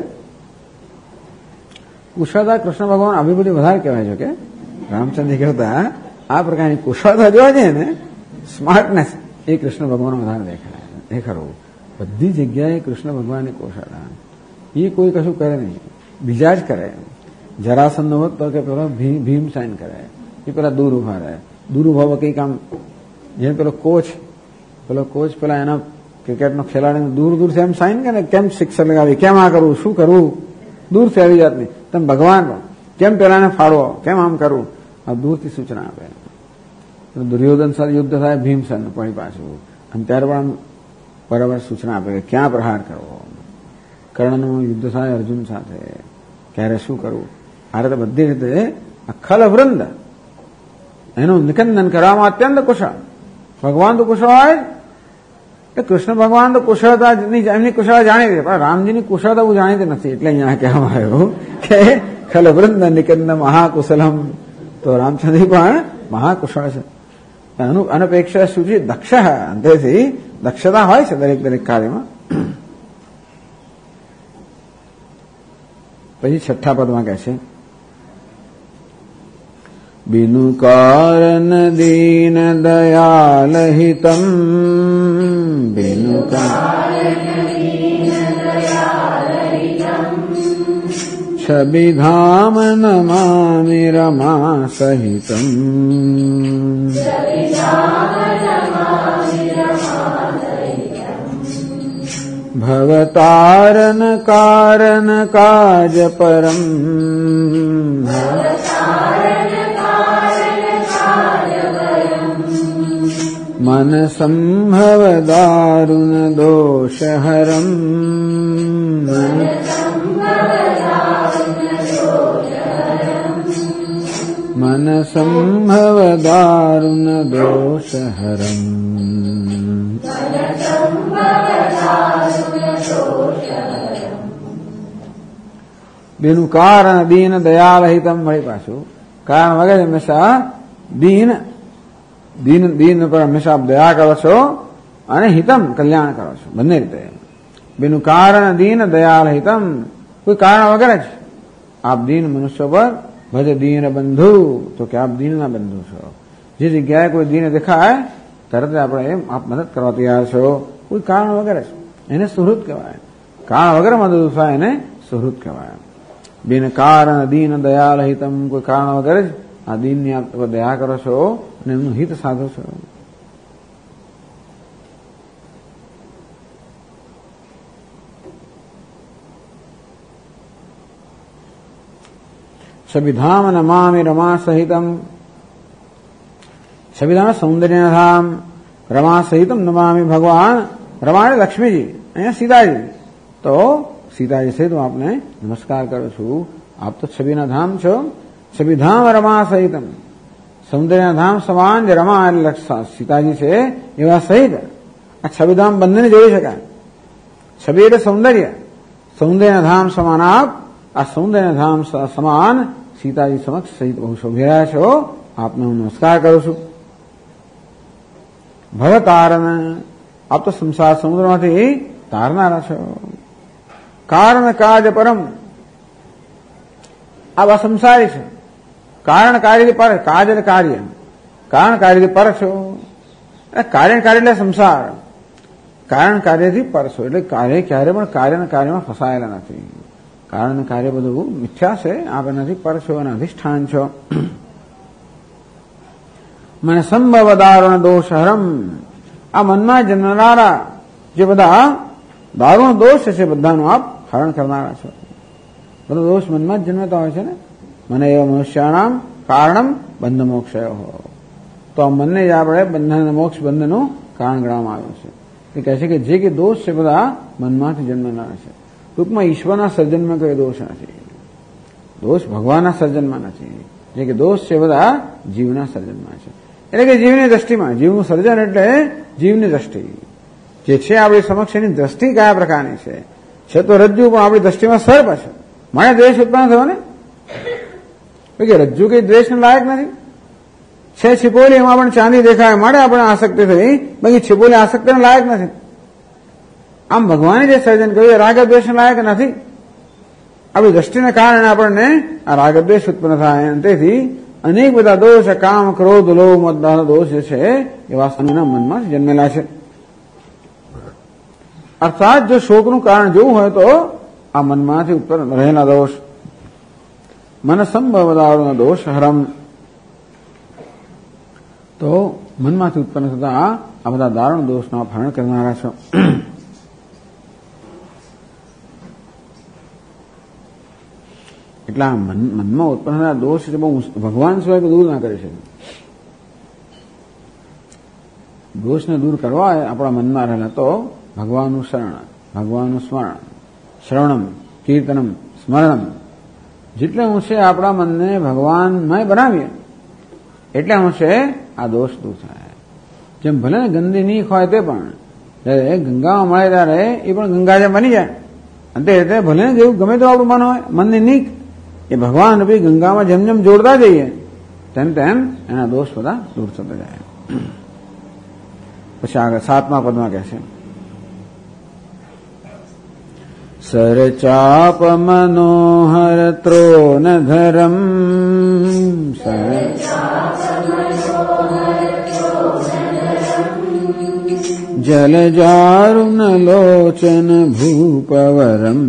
કુશળતા કૃષ્ણ ભગવાન અભિભૂતિ વધારે કહેવાય છે કે રામચંદ્ર કહેતા આ પ્રકારની કુશળતા જોવા જઈએ ને, સ્માર્ટનેસ, એ કૃષ્ણ ભગવાન વધારે દેખાય. એ ખરું, બધી જગ્યાએ કૃષ્ણ ભગવાનની કુશળતા. એ કોઈ કશું કરે નહીં, બીજા જ કરે. જરાસંધ હોત તો કે પેલો ભીમ સાઈન કરે, એ પેલા દૂર ઉભા રહે. દૂર ઉભા કઈ કામ, જેમ પેલો કોચ પેલા એના ક્રિકેટનો ખેલાડીને દૂર દૂરથી એમ સાઈન કરે, કેમ સિક્સર લગાવી, કેમ આ કરવું, શું કરવું, દૂરથી આવી જાતની. તમે ભગવાન કેમ પેલાને ફાળવો, કેમ આમ કરવું, આ દૂરથી સૂચના આપે. દુર્યોધન સાથે યુદ્ધ થાય ભીમસેન પડી પાછું, અને ત્યારે પણ બરાબર સૂચના આપે કે ક્યાં પ્રહાર કરવો. કર્ણનું યુદ્ધ થાય અર્જુન સાથે, ક્યારે શું કરવું. આ રીતે બધી રીતે અખલ વૃંદ એનું નિકંદન કરવામાં અત્યંત કુશળ. ભગવાન તો કુશળ હોય જ, કૃષ્ણ ભગવાન તો કુશળતા એમની કુશળતા જાણી દે, પણ રામજીની કુશળતા બહુ જાણીતી નથી. એટલે અહીંયા કહેવામાં આવ્યું કે ખલ વૃંદ નિકંદ મહાકુશલમ. તો રામચંદ્ર પણ મહાકુશળ છે, અનપેક્ષા શુચિ દક્ષ. અંતેથી દક્ષતા હોય છે દરેક કાર્યમાં. પછી છઠ્ઠા પદમાં કહે છે, બિનુ કારણ દીન દયાલ હિતમ, બિનુ છબિધામ નમામિ રમા સહિતમ, ભવતારણ કારણ કાજ પરમ, મન સંભવ દારુણ દોષહરમ, મન સંભવ દારુણ દોષહરમ. બેનું કારણ દીન દયાલ હિતમ. મળી પાછું કારણ વગર હંમેશા દીન પર હંમેશા આપ દયા કરો છો, અને હિતમ કલ્યાણ કરો છો, બંને રીતે. બેનું કારણ દીન દયાલ હિતમ, કોઈ કારણ વગર જ આપ દીન મનુષ્યો પર ભજ દીન બંધુ, તો કે આપ દીનના બંધુ છો. જે જગ્યાએ કોઈ દીન દેખાય તરત આપણે આપ મદદ કરવા તૈયાર છો, કોઈ કારણ વગર જ. એને સુહૃદ કહેવાય. કારણ વગર મદદ થાય એને સુહૃદ કહેવાય. બિન કારણ દીન દયાલ હિતમ, કોઈ કારણ વગર જ આ દીનની આપ દયા કરો છો અને એમનું હિત સાધો છો. છબિધામ નમામિ રમા સહિતમ, છબિધામ સૌંદર્ય ધામ, રમા સહિતમ નમામિ. ભગવાન રમા એટલે લક્ષ્મીજી, અહીંયા સીતાજી. તો સીતાજી સહિત હું આપને નમસ્કાર કરું છું. આપ તો છબીના ધામ છો. છબિધામ રમા સહિતમ, સૌંદર્ય ધામ સમાન જે રમા એટલે સીતાજી છે એવા સહિત. આ છબિધામ બંનેને જોડી શકાય. છબી એટલે સૌંદર્ય, સૌંદર્ય ધામ સમાન આપ. આ સૌંદર્ય ધામ સમાન સીતાજી સમક્ષ સહિત બહુ શોભી રહ્યા છો. આપને હું નમસ્કાર કરું છું. ભવતારણ, આપ તો સંસાર સમુદ્રમાંથી તારનારા છો. કારણ કાજ પરમ, આપ આ સંસારી છે. કારણ કાર્યથી પર, કાજ એટલે કાર્ય, કારણ કાર્યથી પર છો. કાર્ય એટલે સંસાર, કારણ કાર્યથી પર છો. એટલે કાર્ય ક્યારે પણ કાર્યમાં ફસાયેલા નથી. કારણ કાર્ય બધું મિથ્યા છે. આપ એનાથી પર છો, એના અધિષ્ઠાન છો. મને સંભવ દારુણ દોષહરમ, આ મનમાં જન્મનારા જે બધા દારૂણ દોષ છે બધાનું આપ હરણ કરનારા છો. બધો દોષ મનમાં જ જન્મતા હોય છે ને. મને એવા મનુષ્યાણામ કારણમ બંધ મોક્ષયો હો. તો આ મનને જ આપણે બંધન મોક્ષ બંધનનું કારણ ગણવામાં આવ્યું છે. એ કહે છે કે જે કે દોષ છે બધા મનમાંથી જન્મનારા છે. ટૂંકમાં ઈશ્વરના સર્જનમાં કોઈ દોષ નથી. દોષ ભગવાનના સર્જનમાં નથી. જે કે દોષ છે બધા જીવના સર્જનમાં છે. એટલે કે જીવની દ્રષ્ટિમાં, જીવનું સર્જન એટલે જીવની દ્રષ્ટિ જે છે આપણી સમક્ષ, એની દ્રષ્ટિ કયા પ્રકારની છે તો રજ્જુ પણ આપણી દ્રષ્ટિમાં સર્પ છે. મને દ્વેષ ઉત્પન્ન થયો ને, કે રજ્જુ કઈ દ્વેષને લાયક નથી. છે છિપોલી, એમાં પણ ચાંદી દેખાય માટે આપણે આસક્તિ થઈ, બાકી છિપોલી આસક્તિને લાયક નથી. આમ ભગવાને જે સર્જન કર્યું એ રાગદ્વેષ લાયક નથી. આવી દ્રષ્ટિને કારણે આપણને આ રાગદ્વેષ ઉત્પન્ન થાય. તેથી અનેક બધા દોષ, કામ, ક્રોધ, લોભ, મદના દોષ જે છે એ વાસનાના મનમાં જન્મેલા છે. અર્થાત જો શોકનું કારણ જોવું હોય તો આ મનમાંથી ઉત્પન્ન રહેલા દોષ, મન સંભવદારોનો દોષ હરમ, તો મનમાંથી ઉત્પન્ન થતા આ બધા દારૂણ દોષનું અપહરણ કરનારા છે. એટલા મનમાં ઉત્પન્ન થતા દોષ છે બહુ ભગવાન સિવાય દૂર ના કરી શકે. દોષને દૂર કરવા આપણા મનમાં રહેલા તો ભગવાનનું શરણ, ભગવાનનું સ્મરણ, શ્રવણમ, કીર્તનમ, સ્મરણમ, જેટલે અંશે આપણા મનને ભગવાનમય બનાવીએ એટલે અંશે આ દોષ દૂર થાય. જેમ ભલે ને ગંદી નીખ હોય તે પણ જયારે ગંગામાં મળે ત્યારે એ પણ ગંગા જેમ બની જાય. અંતે એટલે ભલે ને જેવું ગમે તો આપણું મન હોય, મનની નીખ એ ભગવાન રૂપી ગંગામાં જેમ જેમ જોડતા જઈએ તેમ તેમ એના દોષ બધા દૂર થતા જાય. પછી આગળ 7મા પદમાં કહે છે, સરચાપ મનોહર ત્રોન ધરમ, જલજારુન લોચન ભૂપવરમ,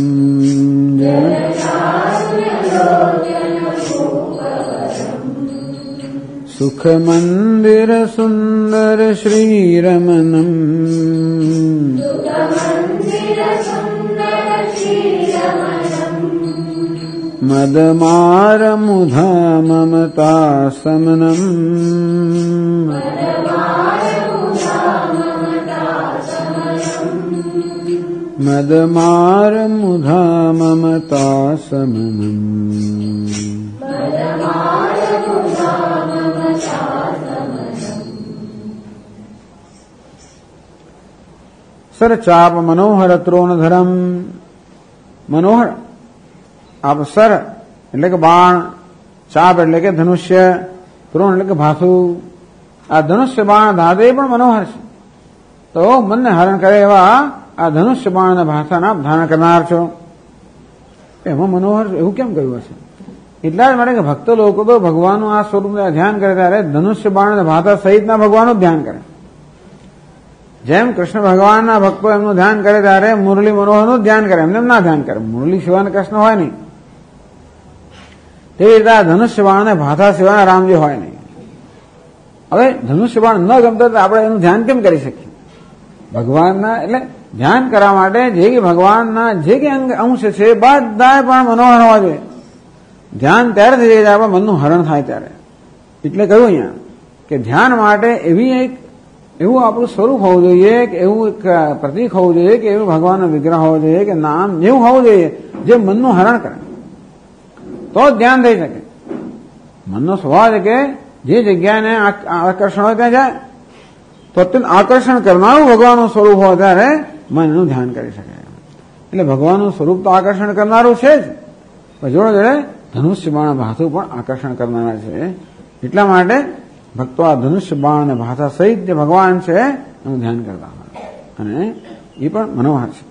સુખ મંદિર સુંદર શ્રીરમનમ, મદમાર મુધા મમતા સમનમ, મદમાર મુધા મમતા સમનમ. સર ચાપ મનોહર ત્રોણ ધરમ, મનોહર આપ સર એટલે કે બાણ, ચાપ એટલે કે ધનુષ્ય, ત્રોણ એટલે કે ભાથું. આ ધનુષ્ય બાણ ધાદે પણ મનોહર છે. તો મનને હરણ કરે એવા આ ધનુષ્ય બાણ અને ભાષાના ધારણ કરનાર છો. એમાં મનોહર એવું કેમ કર્યું હશે? એટલા જ માટે કે ભક્ત લોકો તો ભગવાનનું આ સ્વરૂપને ધ્યાન કરે ત્યારે ધનુષ્ય બાણ અને ભાષા સહિતના ભગવાનનું ધ્યાન કરે. જેમ કૃષ્ણ ભગવાનના ભક્તો એમનું ધ્યાન કરે ત્યારે મુરલી મનોહરનું ધ્યાન કરે, એમને ના ધ્યાન કરે. મુરલી સિવાયના કૃષ્ણ હોય નહીં. તેવી રીતે આ ધનુષ્ય બાણ અને ભાષા સિવાયના રામજી હોય નહીં. હવે ધનુષ્ય બાણ ન ગમતો તો આપણે એનું ધ્યાન કેમ કરી શકીએ? ભગવાનના એટલે ધ્યાન કરવા માટે જે કે ભગવાનના જે કે અંશ છે બધા પણ મનોહર હોવા જોઈએ. ધ્યાન ત્યારે થઈ જાય આપણે મનનું હરણ થાય ત્યારે. એટલે કહ્યું અહીંયા કે ધ્યાન માટે એવી એક એવું આપણું સ્વરૂપ હોવું જોઈએ, કે એવું એક પ્રતીક હોવું જોઈએ, કે એવું ભગવાનનો વિગ્રહ હોવો જોઈએ, કે નામ એવું હોવું જોઈએ જે મનનું હરણ કરે, તો જ ધ્યાન થઈ શકે. મનનો સ્વભાવ છે કે જે જગ્યાને આકર્ષણ હોય ત્યાં જાય, તો અત્યંત આકર્ષણ કરનારું ભગવાનનું સ્વરૂપ હોય ત્યારે મન એનું ધ્યાન કરી શકે. એટલે ભગવાનનું સ્વરૂપ તો આકર્ષણ કરનારું છે જ, પણ જોડે જોડે ધનુષ્ય બાણ ભાથું પણ આકર્ષણ કરનારા છે. એટલા માટે ભક્તો આ ધનુષ્ય બાણ અને ભાષા સહિત જે ભગવાન છે એનું ધ્યાન કરતા હોય, અને એ પણ મનોહર છે.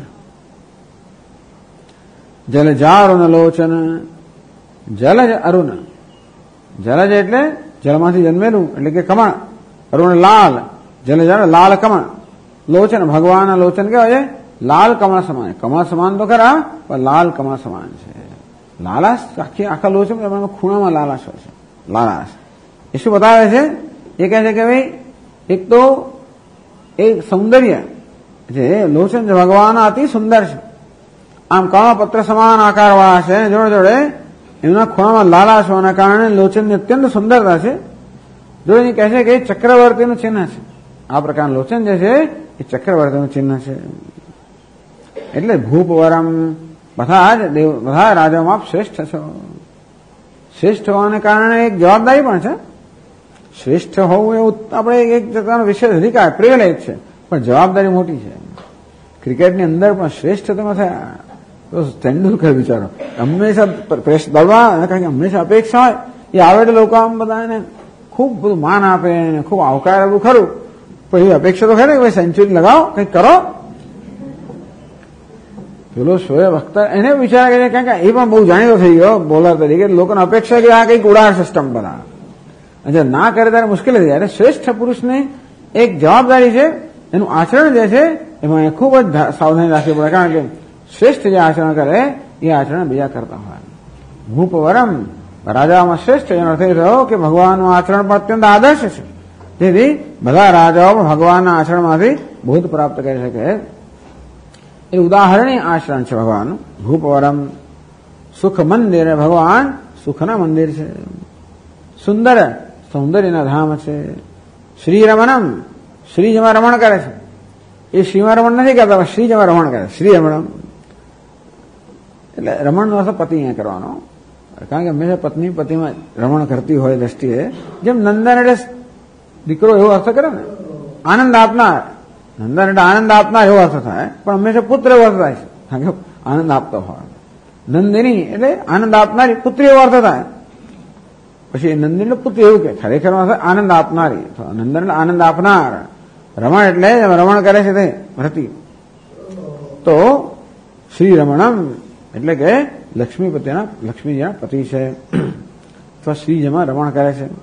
જલજારુન લોચન, જલજ અરુણ, જલજ એટલે જલમાંથી જન્મેલું એટલે કે કમળ, અરુણ લાલ, જલજાર લાલ કમળ, લોચન ભગવાનના લોચન કેવા છે? લાલ કમળ સમાન. કમળ સમાન તો ખરા પણ લાલ કમળ સમાન છે. લાલાશ આખા લોચન ખૂણામાં લાલાશ હોય છે. લાલાશ એ શું બતાવે છે? એ કહે છે કે ભાઈ એક તો એક સૌંદર્ય જે લોચન ભગવાન અતિ સુંદર છે. આમ કમળપત્ર સમાન આકાર વાળા છે. જોડે જોડે એમના ખૂણામાં લાલાશ હોવાના કારણે લોચનની અત્યંત સુંદરતા છે. જોડે કહે છે કે ચક્રવર્તીનું ચિહ્ન છે. આ પ્રકારનું લોચન જે છે એ ચક્રવર્તીનું ચિહ્ન છે. એટલે ભૂપવરમ, બધા રાજામાં આપ શ્રેષ્ઠ છો. શ્રેષ્ઠ હોવાને કારણે એક જવાબદારી પણ છે. શ્રેષ્ઠ હોવું એવું આપણે એક પ્રકારનો વિશેષ અધિકાર, પ્રિવિલેજ છે, પણ જવાબદારી મોટી છે. ક્રિકેટની અંદર પણ શ્રેષ્ઠ તમે થયા તો તેંડુલકર બિચારો હંમેશા દળવા, કારણ કે હંમેશા અપેક્ષા હોય એ આવે તો લોકો આમ બધા એને ખૂબ બધું માન આપે અને ખૂબ આવકાર આપવું ખરું, પણ એવી અપેક્ષા તો ખરી કે ભાઈ સેન્ચુરી લગાવો, કંઈક કરો. પેલો શોએબ અખ્તર એને વિચાર કરે, કારણ કે એ પણ બહુ જાણીતો થઈ ગયો બોલર તરીકે, લોકોને અપેક્ષા કે આ કંઈક ઉડાડ સિસ્ટમ બના, અને ના કરે ત્યારે મુશ્કેલી થઈ જાય. શ્રેષ્ઠ પુરુષની એક જવાબદારી છે, એનું આચરણ જે છે એમાં ખૂબ જ સાવધાની રાખવી પડે, કારણ કે શ્રેષ્ઠ જે આચરણ કરે એ આચરણ બીજા કરતા હોય. ભૂપવરમ, રાજાઓમાં શ્રેષ્ઠ એનો અર્થ એ થયો કે ભગવાનનું આચરણ પણ અત્યંત આદર્શ છે, તેથી બધા રાજાઓ પણ ભગવાનના આચરણમાંથી બોધ પ્રાપ્ત કરી શકે એ ઉદાહરણીય આચરણ છે ભગવાનનું. ભૂપવરમ, સુખ મંદિર, ભગવાન સુખના મંદિર છે. સુંદર, સૌંદર્યના ધામ છે. શ્રી રમણમ, શ્રી જેમાં રમણ કરે છે, એ શ્રીમાં રમણ નથી કરતા, શ્રી જેમાં રમણ કરે, શ્રી રમણમ એટલે રમણનો અર્થ પતિ અહીંયા કરવાનો, કારણ કે હંમેશા પત્ની પતિમાં રમણ કરતી હોય દ્રષ્ટિએ. જેમ નંદન એટલે દીકરો એવો અર્થ કરે ને, આનંદ આપનાર, નંદન એટલે આનંદ આપનાર એવો અર્થ થાય, પણ હંમેશા પુત્ર એવો અર્થ થાય છે, કારણ કે આનંદ આપતો હોય. નંદિની એટલે આનંદ આપનારી પુત્રી એવો અર્થ થાય. પછી નંદિની એટલે પુત્રી એવું કે ખરેખર આનંદ આપનારી, નંદન એટલે આનંદ આપનાર. રમણ એટલે રમણ કરે છે તે રતિ. તો શ્રી રમણમ એટલે કે લક્ષ્મીજીના પતિ છે, તો શ્રી જેમાં રમણ કરે છે.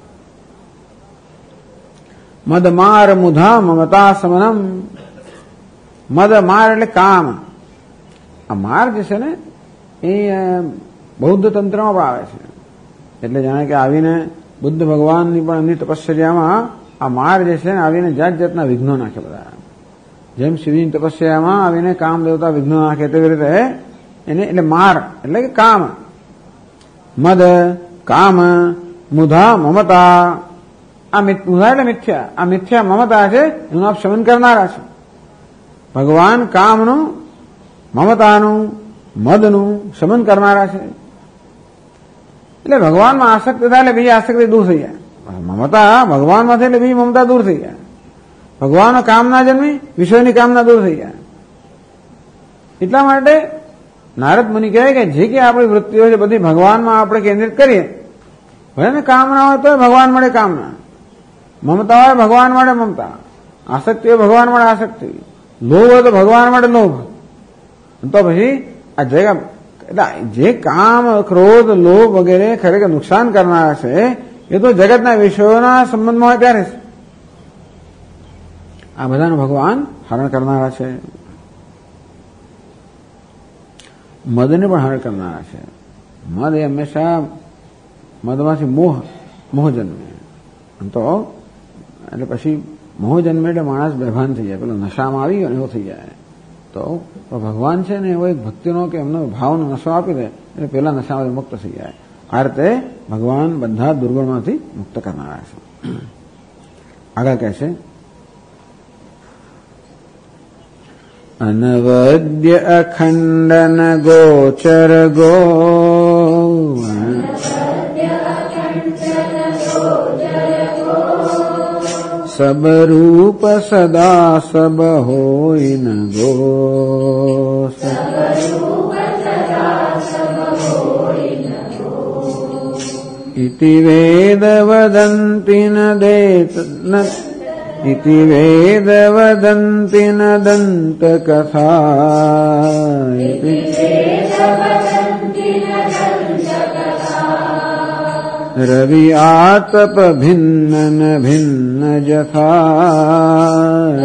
મદ માર મુધા મમતા સમનમ, મદ માર એટલે કામ. આ માર જે છે ને એ બૌદ્ધ તંત્રમાં પણ આવે છે, એટલે જાણે કે આવીને બુદ્ધ ભગવાનની પણ એમની તપશ્ચર્યામાં આ માર જે છે ને આવીને જાત જાતના વિઘ્નો નાખે બધા. જેમ શિવજીની તપસ્યામાં આવીને કામ દેવતા વિઘ્નો નાખે તેવી રીતે એને એટલે માર એટલે કે કામ. મદ, કામ, મુધા, મમતા. આ મુધા એટલે મિથ્યા, આ મિથ્યા મમતા છે એનું આપ શમન કરનારા છે. ભગવાન કામનું, મમતાનું, મદનું શમન કરનારા છે. એટલે ભગવાનમાં આસક્તિ થાય એટલે બીજી આસક્તિ દૂર થઈ જાય. મમતા ભગવાનમાં થાય એટલે બીજી મમતા દૂર થઈ જાય. ભગવાનનો કામના જન્મી, વિષયની કામના દૂર થઈ જાય. એટલા માટે નારદ મુનિ કહે કે જે કે આપણી વૃત્તિઓ છે બધી ભગવાનમાં આપણે કેન્દ્રિત કરીએ. ભલે ને કામના હોય તો ભગવાન મળે કામના, મમતા હોય ભગવાન માટે મમતા, આસક્તિ હોય ભગવાન માટે આસક્તિ, લોભ હોય તો ભગવાન માટે લોભ. તો પછી આ જગત જે કામ, ક્રોધ, લોભ વગેરે ખરેખર નુકસાન કરનારા છે એ તો જગતના વિષયોના સંબંધમાં હોય ત્યારે છે. આ બધાનું ભગવાન હરણ કરનારા છે. મદને પણ હરણ કરનારા છે. મદ એ હંમેશા મદમાંથી મોહ જન્મે, તો એટલે પછી મોહ જન્મે એટલે માણસ બેભાન થઈ જાય, પેલો નશામાં આવી ગયો એવો થઈ જાય. તો ભગવાન છે ને એવો એક ભક્તિનો કે એમનો ભાવનો નશો આપી દે એટલે પેલા નશામાંથી મુક્ત થઈ જાય. આ રીતે ભગવાન બધા દુર્ગુણમાંથી મુક્ત કરનારા છે. આગળ કહે છે અનવદ્ય અખંડન ગોચર ગો, સબ રૂપ સદા સબ હોય ન ગો, ઇતિ વેદ વદંતિ ન દેત ઇતિ વેદ વદંતિ ન દંત કથા, રવિ આતપ ભિન્ન ભિન્ન જથા,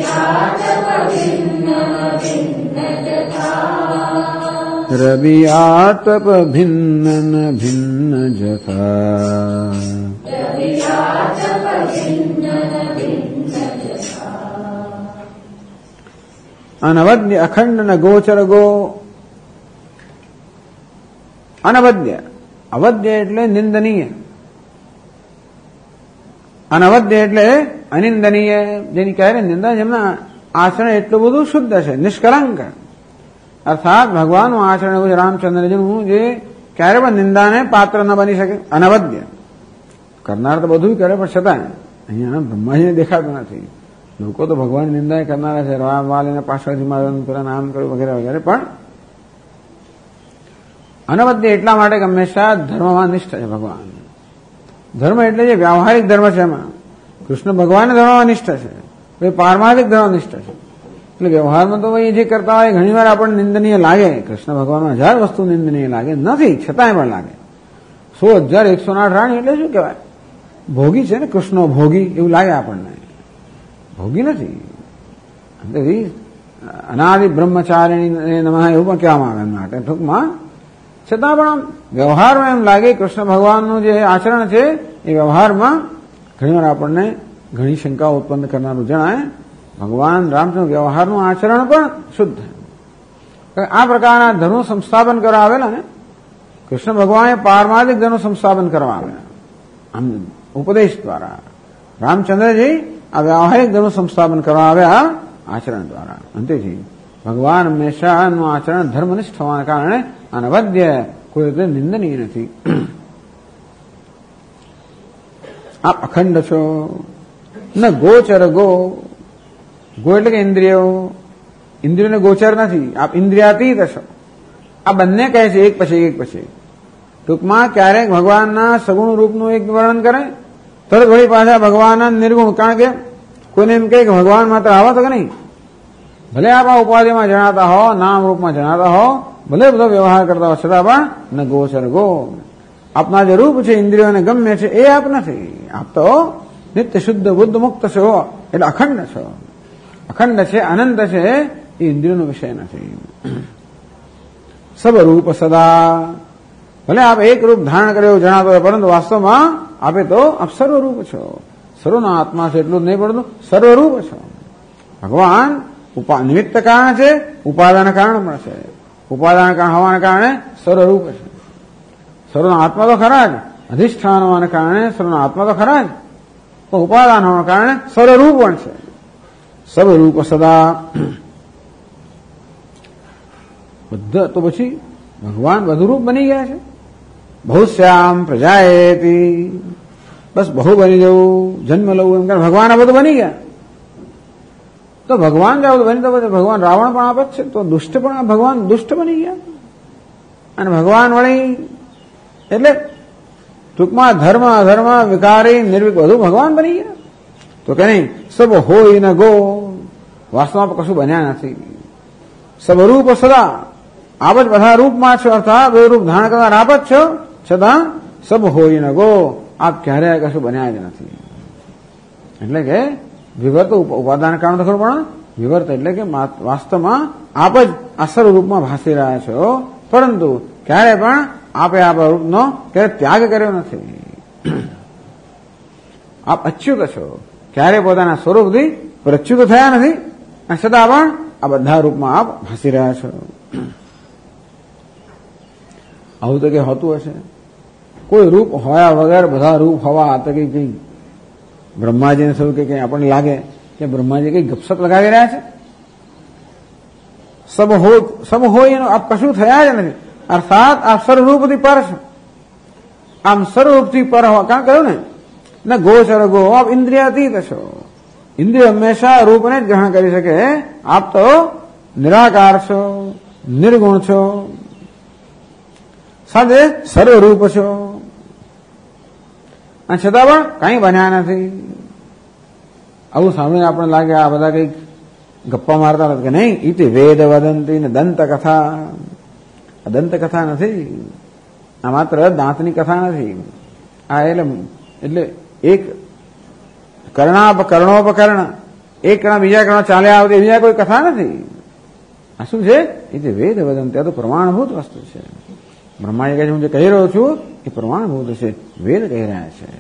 રવિ આતપ ભિન્ન ભિન્ન જથા. અનવદ્ય અખંડ ન ગોચર ગો. અનવદ્ય, અવદ્ય એટલે નિંદનીય, અનવદ્ય એટલે અનિંદનીય, જેની કહે નિંદા, જેમના આચરણ એટલું બધું શુદ્ધ છે, નિષ્કલંક. અર્થાત ભગવાનનું આચરણ એવું છે રામચંદ્રજીનું જે ક્યારે પણ નિંદાને પાત્ર ન બની શકે. અનવદ્ય કરનાર તો બધું કરે, પણ છતાં અહીંયા બ્રહ્માજીને દેખાતું નથી. લોકો તો ભગવાન નિંદા કરનારા છે, રામ વાલીને પાછળથી મારવાનું, પેલા નામ કર્યું વગેરે વગેરે, પણ અનવદ્ય એટલા માટે કે હંમેશા ધર્મમાં નિષ્ઠ છે ભગવાન. ધર્મ એટલે જે વ્યાવહારિક ધર્મ છે એમાં કૃષ્ણ ભગવાન ધર્મ નિષ્ઠ છે, પારમાર્થિક ધર્મ નિષ્ઠ છે. એટલે વ્યવહારમાં તો ભાઈ જે કરતા હોય ઘણી વાર આપણને નિંદનીય લાગે. કૃષ્ણ ભગવાનમાં 1000 વસ્તુ નિંદનીય લાગે નથી, છતાંય પણ લાગે. 100,108 રાણી એટલે શું કહેવાય? ભોગી છે ને, કૃષ્ણ ભોગી એવું લાગે આપણને. ભોગી નથી. અનાદિ બ્રહ્મચારિણી નમઃ એવું પણ કહેવામાં આવે એમ માટે. ટૂંકમાં છતાં પણ આમ વ્યવહારમાં એમ લાગે કૃષ્ણ ભગવાનનું જે આચરણ છે એ વ્યવહારમાં ઘણીવાર આપણને ઘણી શંકાઓ ઉત્પન્ન કરનારું જણાય. ભગવાન રામચંદ્ર વ્યવહારનું આચરણ પણ શુદ્ધ. આ પ્રકારના ધર્મનું સંસ્થાપન કરવા આવેલા ને કૃષ્ણ ભગવાને પારમાર્થિક ધર્મનું સંસ્થાપન કરવા આવેલા આમ ઉપદેશ દ્વારા. રામચંદ્રજી આ વ્યવહારિક ધર્મનું સંસ્થાપન કરવા આવ્યા આચરણ દ્વારા. અંતેથી ભગવાન હંમેશાનું આચરણ ધર્મનિષ્ઠ હોવાના કારણે અનવદ્ય કોઈ રીતે નિંદનીય નથી. આપ અખંડ છો ન ગોચર ગો એટલે કે ઇન્દ્રિયોને ગોચર નથી. આપ ઇન્દ્રિયાતીત છો. આ બંને કહે છે એક પછી એક પછી. ટૂંકમાં ક્યારેક ભગવાનના સગુણ રૂપનું એક વર્ણન કરે, તરત વળી પાછા ભગવાનના નિર્ગુણ. કારણ કે કોઈને એમ કહે કે ભગવાન માત્ર આવા તો કે નહીં, ભલે આપ આ ઉપાધિમાં જણાતા હો, નામ રૂપમાં જણાતા હો, ભલે બધો વ્યવહાર કરતા હો, છતાં પણ ન ગોચર ગો. આપના જે રૂપ છે ઇન્દ્રિયોને ગમે છે એ આપ નથી. આપ તો નિત્ય શુદ્ધ બુદ્ધ મુક્ત છો એટલે અખંડ છો. અખંડ છે, અનંત છે, એ ઇન્દ્રિયોનો વિષય નથી. સબરૂપ સદા. ભલે આપ એક રૂપ ધારણ કર્યો જણાતો હોય, પરંતુ વાસ્તવમાં આપે તો આપ સર્વરૂપ છો. સર્વનો આત્મા છે એટલું જ નહીં પડતું, સર્વરૂપ છો. ભગવાન નિમિત્ત કારણ છે, ઉપાદાન કારણ પણ છે. ઉપાદાન કારણ હોવાના કારણે સર્વરૂપ છે. સર્વનો આત્મા તો ખરા જ, અધિષ્ઠાન હોવાના કારણે સર્વનો આત્મા તો ખરા જ, પણ ઉપાદાન હોવાના કારણે સર્વરૂપ પણ છે. સર્વરૂપ સદા. બધા તો પછી ભગવાન બધુરૂપ બની ગયા છે. બહુશ્યામ પ્રજાએતી. બસ બહુ બની જવું, જન્મ લવું એમ કરે ભગવાન આ બધું બની ગયા. તો ભગવાન જ આવું બની તો ભગવાન રાવણ પણ આપે છે, તો દુષ્ટ પણ ભગવાન દુષ્ટ બની ગયા. અને ભગવાન વળી એટલે ટૂંકમાં ધર્મ અધર્મ વિકારી નિર્વિક બધું ભગવાન બની ગયા. તો કે નહીં સબ હોય ન ગો. વાસ્તવમાં કશું બન્યા નથી. સબરૂપ સદા. આપ જ બધા રૂપમાં છો, અર્થાત બે રૂપ ધારણ કરનાર આપ જ છો, છતાં સબ હોય ન ગો. આપ ક્યારેય કશું બન્યા જ નથી. એટલે કે વિવર્ત ઉપાદાન કારણ તો ખરું, પણ વિવર્ત એટલે કે વાસ્તવમાં આપ જ આ સર્વરૂપમાં ભાસી રહ્યા છો, પરંતુ ક્યારે પણ આપે આ રૂપનો ક્યારે ત્યાગ કર્યો નથી. આપ અચ્યુત છો. ક્યારે પોતાના સ્વરૂપથી પ્રચ્યુત થયા નથી, અને છતાં પણ આ બધા રૂપમાં આપ ભાસી રહ્યા છો. આવું તો કે હોતું હશે? કોઈ રૂપ હોયા વગર બધા રૂપ હોવા તો કઈ બ્રહ્માજીને થયું કે કઈ આપણને લાગે કે બ્રહ્માજી કઈ ગપસપ લગાવી રહ્યા છે? સબ હોય એનું આપ કશું થયા જ નથી. અર્થાત આપ સર્વરૂપથી પર છો. આમ સર્વરૂપથી પર હોવા કારણ કહ્યું ને ન ગોચર ગો. આપ ઇન્દ્રિયાતીત છો. ઇન્દ્રિય હંમેશા રૂપને જ ગ્રહણ કરી શકે. આપ તો નિરાકાર છો, નિર્ગુણ છો, સાથે સર્વરૂપ છો, અને છતાં પણ કઈ બન્યા નથી. આવું સાંભળીને આપણને લાગે આ બધા કઈક ગપ્પા મારતા નથી કે નહીં. ઇતિ વેદ વદંતી ને દંત કથા. આ દંત કથા નથી, આ માત્ર દાંતની કથા નથી. આ એટલે એક કર્ણોપકર્ણ, એક કણ બીજા કણ ચાલ્યા આવતી બીજા કોઈ કથા નથી. આ શું છે? ઇતિ વેદ વદંતી. આ તો પ્રમાણભૂત વસ્તુ છે. બ્રહ્માજી કહે છે હું જે કહી રહ્યો છું એ પ્રમાણભૂત છે, વેદ કહી રહ્યા છે.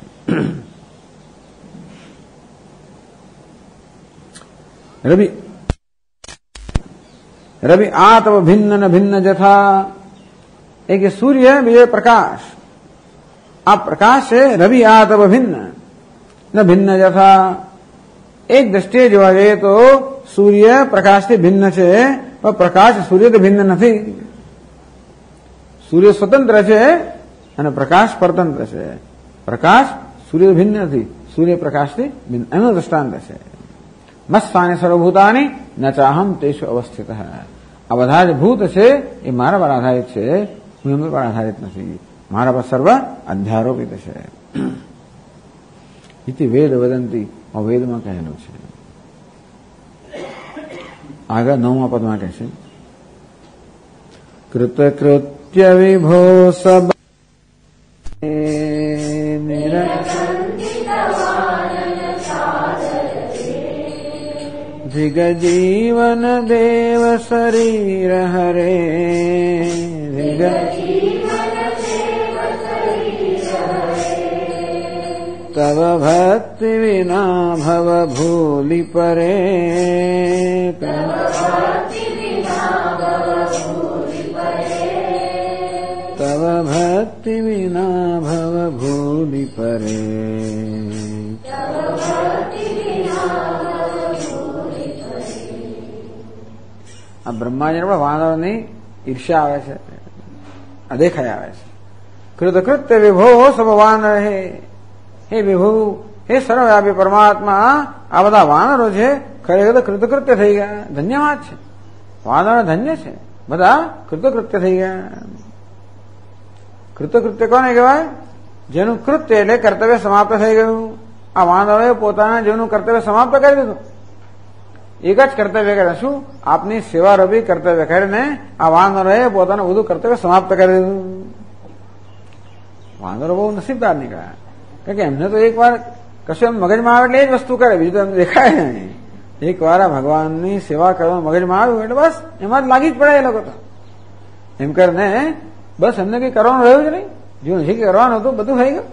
રવિ આતપ ભિન્ન ન ભિન્ન જથા. એક સૂર્ય બીજો પ્રકાશ. આ પ્રકાશ છે રવિ આતપ ભિન્ન ન ભિન્ન જથા. એક દ્રષ્ટિએ જોવા જઈએ તો સૂર્ય પ્રકાશથી ભિન્ન છે, પણ પ્રકાશ સૂર્યથી ભિન્ન નથી. સૂર્ય સ્વતંત્ર છે અને પ્રકાશ પરતંત્ર છે. પ્રકાશ સૂર્ય ભિન્ન નથી, સૂર્ય પ્રકાશથી ભિન્ન. એનું દ્રષ્ટાંત છે મત્સ્થાને સર્વભૂતાની ન ચાહમ તેષુ અવસ્થિત. આ બધા જ ભૂત છે એ મારા પર આધારિત છે, હું એમની પર આધારિત નથી. મારા પર સર્વ અધ્યારોપિત છે. ઇતિ વેદ વદંતી આ વેદમાં કહેલું છે. આગળ 9મા પદમાં કહે છે કૃતકૃત્ય વિભો સબ જીવન દેવ શરીર હરે તવ ભક્તિ વિના ભવ ભૂલી પરે તવ ભક્તિ વિના ભવ ભૂલી પરે. આ બ્રહ્માજી પણ વાનરોની ઈર્ષ્યા આવે છે, અદેખાઈ આવે છે. કૃતકૃત્ય વિભો સબ વાનર હે વિભુ, હે સર્વવ્યાપી પરમાત્મા, આ બધા વાનરો છે ખરેખર કૃતકૃત્ય થઈ ગયા, ધન્યવાદ છે. વાનરો ધન્ય છે, બધા કૃતકૃત્ય થઈ ગયા. કૃતકૃત્ય કોને કહેવાય? જેનું કૃત્ય એટલે કર્તવ્ય સમાપ્ત થઈ ગયું. આ વાનરોએ પોતાના જેનું કર્તવ્ય સમાપ્ત કરી દીધું. એક જ કર્તવ્ય કરે, શું? આપની સેવારૂપી કર્તવ્ય કરીને આ વાનરોએ પોતાનું બધું કર્તવ્ય સમાપ્ત કરી દીધું. વાનરો બહુ નસીબદાર નીકળ્યા, કારણ કે એમને તો એકવાર કશું એમ મગજમાં આવે એટલે એ જ વસ્તુ કરે, બીજું તો એમ દેખાય નહીં. એકવાર આ ભગવાનની સેવા કરવાનું મગજમાં આવ્યું એટલે બસ એમાં જ લાગી જ પડે એ લોકો તો. એમ કરીને બસ એમને કઈ કરવાનું રહ્યું જ નહીં, જો નથી કરવાનું હતું બધું થઈ ગયું.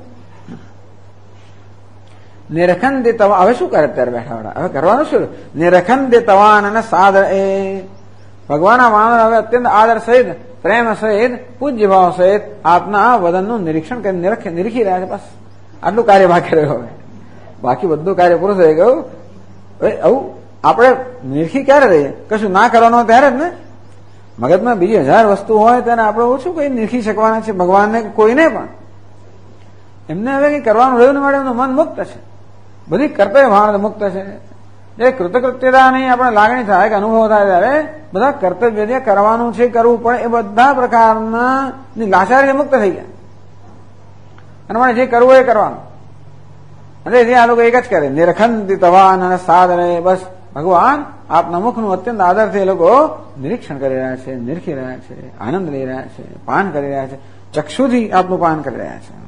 નિરખંદિત હવે શું કરે અત્યારે બેઠા હવે કરવાનું શું? નિરખંદિત તવાન અને સાદર એ ભગવાનના વાનર હવે અત્યંત આદર સહિત, પ્રેમ સહિત, પૂજ્ય ભાવ સહિત આપના વદનનું નિરીક્ષણ કરી નિરીખી રહ્યા છે. બસ આટલું કાર્ય બાકી રહ્યું. હવે બાકી બધું કાર્ય પૂરું થઈ ગયું. આવું આપણે નિરીખી ક્યારે રહીએ? કશું ના કરવાનું ત્યારે જ ને. મગજમાં બીજી 1000 વસ્તુ હોય ત્યારે આપણે ઓછું કઈ નિરીખી શકવાના છે ભગવાનને, કોઈને પણ. એમને હવે કઈ કરવાનું રહ્યું ને મળે, એમનું મન મુક્ત છે, બધી કર્તવ્ય ભાવના મુક્ત છે. જે કૃતકૃત્યતાની આપણે લાગણી થાય કે અનુભવ થાય ત્યારે બધા કર્તવ્ય જે કરવાનું છે, કરવું પડે, એ બધા પ્રકારના લાચારી મુક્ત થઈ ગયા. અને મને જે કરવું એ કરવાનું. અને જે આ લોકો એક જ કરે, નિરખંદિત તવાન અને સાદરે, બસ ભગવાન આપના મુખનું અત્યંત આદરથી એ લોકો નિરીક્ષણ કરી રહ્યા છે, નિરખી રહ્યા છે, આનંદ લઈ રહ્યા છે, પાન કરી રહ્યા છે, ચક્ષુથી આપનું પાન કરી રહ્યા છે.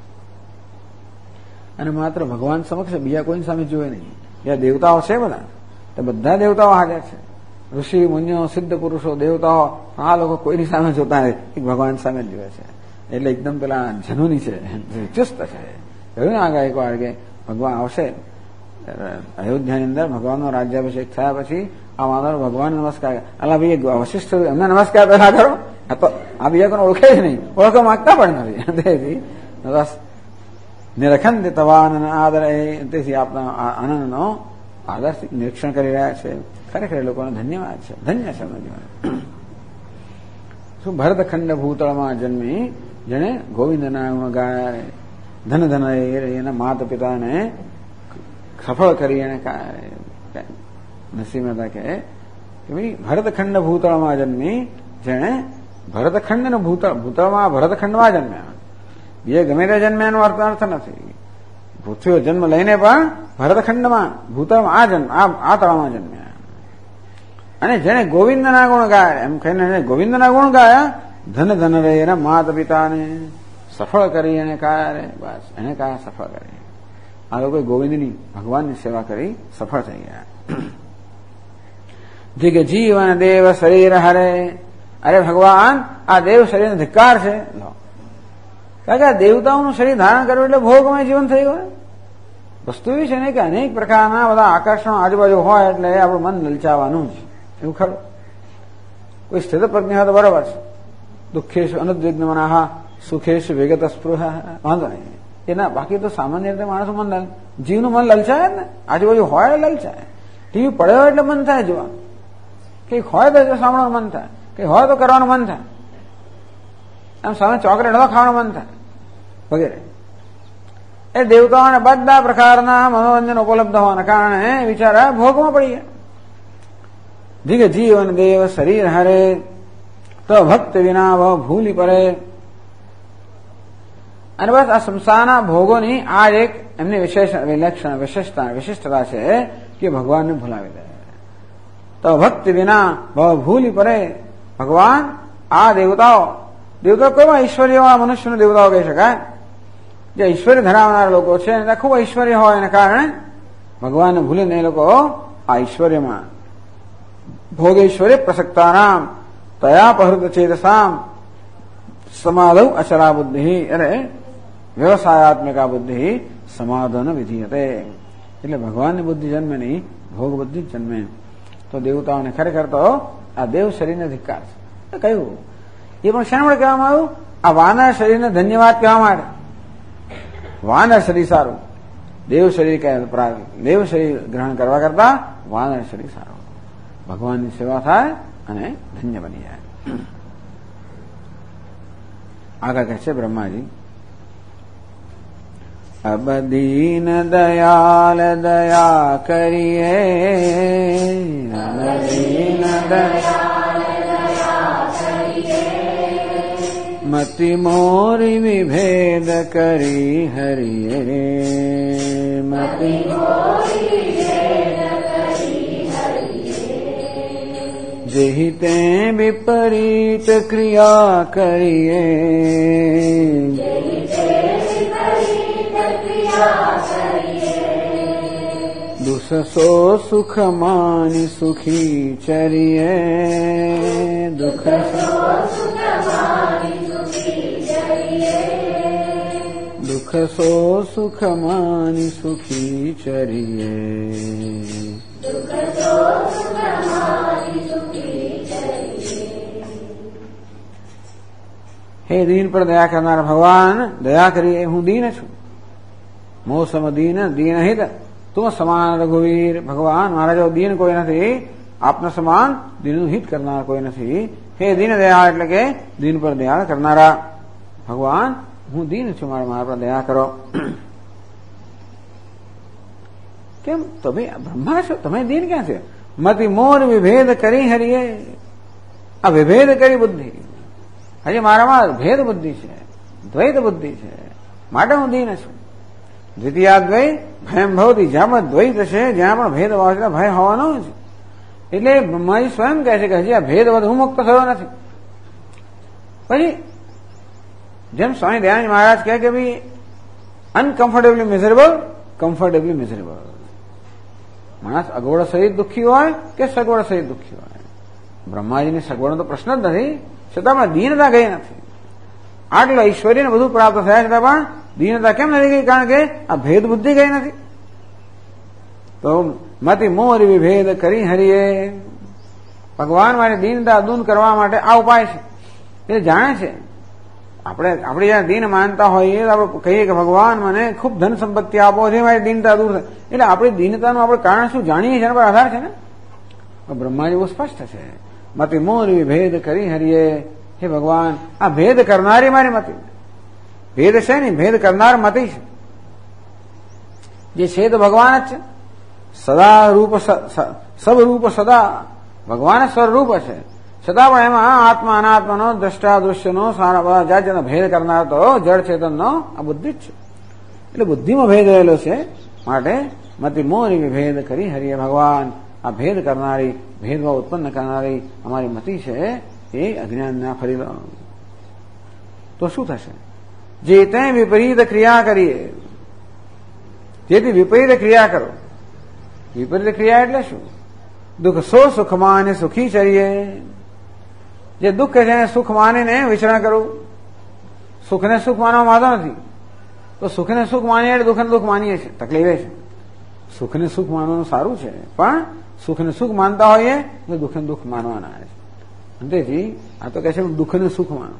અને માત્ર ભગવાન સમક્ષ, બીજા કોઈની સામે જોવે નહીં. જ્યાં દેવતાઓ છે બધા દેવતાઓ હાજર છે, ઋષિ મુનિઓ, સિદ્ધ પુરુષો, દેવતાઓ, આ લોકો કોઈની સામે જોતા નથી, એક ભગવાન સામે જ જોવે છે. એટલે એકદમ પેલા જનુની છે, ચુસ્ત છે. કહ્યું ને આગળ એક વાર કે ભગવાન આવશે અયોધ્યાની અંદર, ભગવાનનો રાજ્યાભિષેક થયા પછી આ વાનરો ભગવાન નમસ્કાર, અલા ભાઈ વશિષ્ઠ એમને નમસ્કાર પેલા કરો. આ તો આ બીજા કોને ઓળખે જ નહીં, ઓળખવા માંગતા પણ નથી. બસ નિરખંદિત તવાન આદર એ તેથી આપના આનંદનો આદરથી નિરીક્ષણ કરી રહ્યા છે. ખરેખર લોકોને ધન્યવાદ છે, ધન્ય છે. શું ભરતખંડ ભૂતળમાં જન્મી, જેને ગોવિંદના ગુણ ગાય, ધન ધન એના માતા પિતાને સફળ કરી એને નરસિંહ મહેતા કહે કે ભાઈ ભરતખંડ ભૂતળમાં જન્મી, જેને ભરતખંડ ભૂતળમાં ભરતખંડમાં જન્મ્યા. બીજે ગમે તે જન્મ્યાનો અર્થ નથી. પૃથ્વીનો જન્મ લઈને પણ ભરતખંડમાં ભૂતળમાં આ તળાવમાં જન્મ્યા. અને જેને ગોવિંદના ગુણ ગાયા, એમ કહીને ગોવિંદના ગુણ ગાયા, ધન ધન રે એના માતા પિતાને સફળ કરી એને કાયા, બસ એને કાયા સફળ કરી. આ લોકોએ ગોવિંદની ભગવાનની સેવા કરી સફળ થઈ ગયા. જીગ જીવન દેવ શરીર હરે, અરે ભગવાન આ દેવ શરીરનો ધિક્કાર છે. કારણ કે આ દેવતાઓનું શરીર ધારણ કરવું એટલે ભોગમય જીવન થઈ ગયું. વસ્તુ એવી છે ને કે અનેક પ્રકારના બધા આકર્ષણો આજુબાજુ હોય એટલે આપણું મન લલચાવાનું જ, એવું ખરું. કોઈ સ્થિત પ્રજ્ઞ હોય તો બરોબર છે. દુઃખેશુ અનુદ્વિગ્ન મનઃ સુખેશુ વિગત સ્પૃહ, વાંધો નહીં. એના બાકી તો સામાન્ય રીતે માણસો જીવનું મન લલચાય જ ને, આજુબાજુ હોય એટલે લલચાય. ટીવી પડ્યો એટલે મન થાય જોવા, કંઈક હોય તો સાંભળવાનું મન થાય, કંઈ હોય તો કરવાનું મન થાય, એમ સામે ચોકલેટ હોય ખાવાનું મન થાય વગેરે. એ દેવતાઓને બધા પ્રકારના મનોરંજન ઉપલબ્ધ હોવાના કારણે વિચારા ભોગમાં પડી ગયા. જીગ જીવન દેવ શરીર હરે, તો ભક્ત વિના ભૂલી પડે. અને બસ આ સંસારના ભોગોની આ એક એમની વિલક્ષણ વિશિષ્ટતા છે કે ભગવાનને ભૂલાવી દે. તો ભક્તિ વિના ભવ ભૂલી પડે. ભગવાન આ દેવતાઓ કોઈ ઐશ્વર્ય મનુષ્યનો દેવતાઓ કહી શકાય. જે ઐશ્વર્ય ધરાવનાર લોકો છે એને ખૂબ ઐશ્વર્ય હોય એના કારણે ભગવાનને ભૂલીને એ લોકો આ ઐશ્વર્યમાં ભોગેશ્વર્ય પ્રસક્તાનામ તયા પહૃત ચેતસામ સમાધૌ અચરા બુદ્ધિ અને વ્યવસાયાત્મિકા બુદ્ધિ સમાધાન વિધીયતે. એટલે ભગવાનની બુદ્ધિ જન્મે નહીં, ભોગ બુદ્ધિ જ જન્મે. તો દેવતાઓને ખરેખર તો આ દેવ શરીરને ધિક્કાર છે. કહ્યું એ પણ શેના માટે કહેવામાં આવ્યું? આ વાનર શરીરને ધન્યવાદ કહેવા માટે. વાનર શરીર સારું, દેવ શરીર દેવ શરીર ગ્રહણ કરવા કરતા વાનર શરીર સારું. ભગવાનની સેવા થાય અને ધન્ય બની જાય. આગળ કહે છે બ્રહ્માજી, અબ દીન દયાલ દયા કરીએ, અબ દીન દયાલ દયા કરીએ, મતિ મોરી વિભેદ કરી હરિએ, મતિ મોરી વિભેદ કરી હરિએ, જેહી તે વિપરીત ક્રિયા કરીએ, દુઃખસો સુખ માની સુખી ચરીએ, દુઃખસો સુખ માની સુખી ચરીએ, હે દીન પર દયા કરનાર ભગવાન, દયા કરીએ. હું દીન છું. મોસમ દીન દીન હિત તું સમાન રઘુવીર. ભગવાન મારા જો દીન કોઈ નથી, આપના સમાન દીનનું હિત કરનાર કોઈ નથી. હે દીન દયા એટલે કે દીન પર દયા કરનારા ભગવાન, હું દીન છું, મારા પર દયા કરો. કેમ તમે બ્રહ્મા છો, તમે દીન ક્યાં છે? મતિ મોર વિભેદ કરી હરિએ. આ વિભેદ કરી બુદ્ધિ, હજી મારામાં ભેદ બુદ્ધિ છે, દ્વૈત બુદ્ધિ છે, માટે હું દીન છું. દ્વિતીયાદ્વૈત ભયમ ભવતી. જ્યાં પણ દ્વૈત છે, જ્યાં પણ ભેદભાવ છે ભય હોવાનો જ. એટલે બ્રહ્માજી સ્વયં કહે છે કે હજી આ ભેદ હું મુક્ત થયો નથી. પછી જેમ સ્વામી દયાનંદ મહારાજ કહે કે ભાઈ અનકમ્ફર્ટેબલી મિઝરેબલ, કમ્ફર્ટેબલી મિઝરેબલ. માણસ અગવડ સહિત દુઃખી હોય કે સગવડ સહિત દુઃખી હોય. બ્રહ્માજીની સગવડનો તો પ્રશ્ન જ નથી, છતાં પણ દીનતા ગઈ નથી. આટલું ઐશ્વર્યને બધું પ્રાપ્ત થયા છતાં પણ દીનતા કેમ નથી ગઈ? કારણ કે આ ભેદ બુદ્ધિ ગઈ નથી. તો મતિ મોર વિભેદ કરી હરિએ. ભગવાન મારી દીનતા દૂર કરવા માટે આ ઉપાય છે. એ જાણે છે. આપણે જ્યાં દીન માનતા હોઈએ આપણે કહીએ કે ભગવાન મને ખૂબ ધન સંપત્તિ આપો છે, મારી દીનતા દૂર થાય. એટલે આપણી દીનતાનું આપણે કારણ શું જાણીએ છીએ, એના પર આધાર છે ને. બ્રહ્માજી બહુ સ્પષ્ટ છે. મતિ મોર વિભેદ કરી હરિએ. હે ભગવાન, આ ભેદ કરનારી મારી મતિ. ભેદ છે ને, ભેદ કરનાર મતિ છે. જે છે તો ભગવાન જ છે. સદા રૂપ સબ રૂપ સદા ભગવાન સ્વરૂપ છે. છતાં પણ એમાં આત્મા અનાત્માનો દ્રષ્ટા દૃશ્યનો સારા જાતનો ભેદ કરનાર તો જળ ચેતનનો આ બુદ્ધિ જ છે. એટલે બુદ્ધિમાં ભેદ રહેલો છે. માટે મતિ મોરી વિભેદ કરી હરિએ. ભગવાન આ ભેદ કરનારી, ભેદભાવ ઉત્પન્ન કરનારી અમારી મતિ છે, એ અજ્ઞાન ના ફરી તો શું થશે? જે તે વિપરીત ક્રિયા કરીએ, જેથી વિપરીત ક્રિયા કરો. વિપરીત ક્રિયા એટલે શું? દુઃખ સો સુખ માને સુખી ચરીએ. જે દુઃખ છે એને સુખ માનીને વિચરણ કરવું. સુખને સુખ માનવા માંગતો નથી, તો સુખને સુખ માનીએ એટલે દુઃખને દુઃખ માનીએ છીએ. તકલીફ એ છે. સુખને સુખ માનવાનું સારું છે, પણ સુખને સુખ માનતા હોઈએ તો દુઃખને દુઃખ માનવાના છે. તેથી આ તો કહે છે દુઃખને સુખ માનો.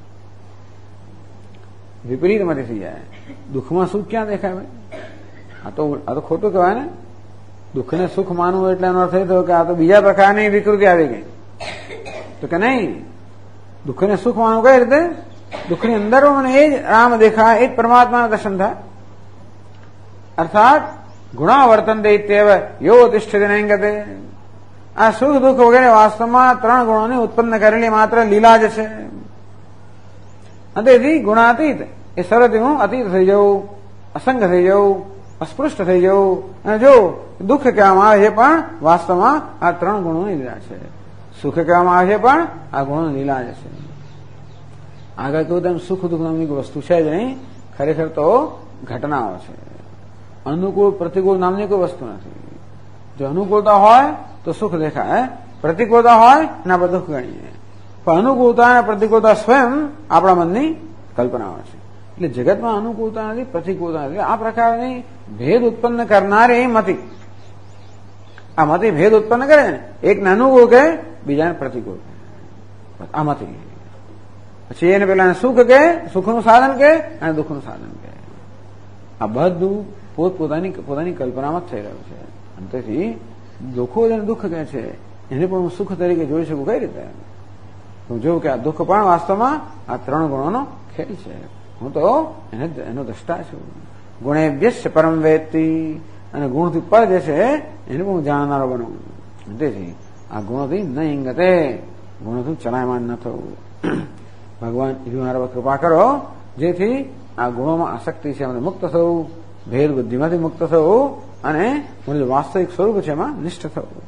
વિપરીતમાંથી થઈ જાય. દુઃખમાં સુખ ક્યાં દેખાય ભાઈ? આ તો ખોટું કહેવાય ને. દુઃખને સુખ માનવું એટલે એનો અર્થ એ થયો કે આ તો બીજા પ્રકારની વિકૃતિ આવી ગઈ. તો કે નહીં, દુઃખને સુખ માનવું કઈ રીતે? દુઃખની અંદર મને એ જ રામ દેખાય, એ જ પરમાત્માનું દર્શન થાય. અર્થાત ગુણાવર્તન દૈત્યવ યો તિષ્ઠિત નૈંગતે. આ સુખ દુઃખ વગેરે વાસ્તવમાં ત્રણ ગુણોને ઉત્પન્ન કરેલી માત્ર લીલા જ છે. તેથી ગુણાતીત એ સરળથી હું અતીત થઈ જવું. અસંગ થઈ જવું, અસ્પૃષ્ટ થઈ જવું, અને જો દુઃખ કહેવામાં આવે છે પણ વાસ્તવમાં આ 3 ગુણોની લીલા છે. સુખ કહેવામાં આવે છે પણ આ ગુણોની લીલા જ છે. આગળ કહ્યું તેમ સુખ દુઃખ નામની વસ્તુ છે જ નહીં, ખરેખર તો ઘટનાઓ છે. અનુકૂળ પ્રતિકૂળ નામની કોઈ વસ્તુ નથી. જો અનુકૂળતા હોય તો સુખ દેખાય, પ્રતિકૂળતા હોય અને આપણે દુઃખ ગણીએ. પણ અનુકૂળતા અને પ્રતિકૂળતા સ્વયં આપણા મનની કલ્પનાઓ છે. એટલે જગતમાં અનુકૂળતા નથી, પ્રતિકૂળતા નથી. આ પ્રકારની ભેદ ઉત્પન્ન કરનારી મતિ, આ મતિ ભેદ ઉત્પન્ન કરે ને, એકને અનુકૂળ કહે, બીજાને પ્રતિકૂળ કહે. આ મતિ પછી એને પેલા સુખ કહે, સુખનું સાધન કહે, અને દુઃખનું સાધન કહે. આ બધું પોતાની કલ્પનામાં જ થઈ રહ્યું છે. અને તેથી દુઃખો જેને દુઃખ કહે છે એને પણ હું સુખ તરીકે જોઈ શકું કઈ રીતે? હું જોઉં કે આ દુઃખ પણ વાસ્તવમાં આ 3 ગુણોનો ખેલ છે. હું તો એનો દ્રષ્ટા છું. ગુણેભ્યસ્ય પરમ વેત્તિ, અને ગુણથી પર જે છે એને પણ હું જાણનારો બનું. તેથી આ ગુણોથી ન ઈંગતે, ગુણોથી ચલાયમાન ન થવું. ભગવાન એવી મારા પર કૃપા કરો જેથી આ ગુણોમાં આસક્તિ છે એમને મુક્ત થવું, ભેદ બુદ્ધિમાંથી મુક્ત થવું, અને મારું વાસ્તવિક સ્વરૂપ છે એમાં નિષ્ઠ થવું.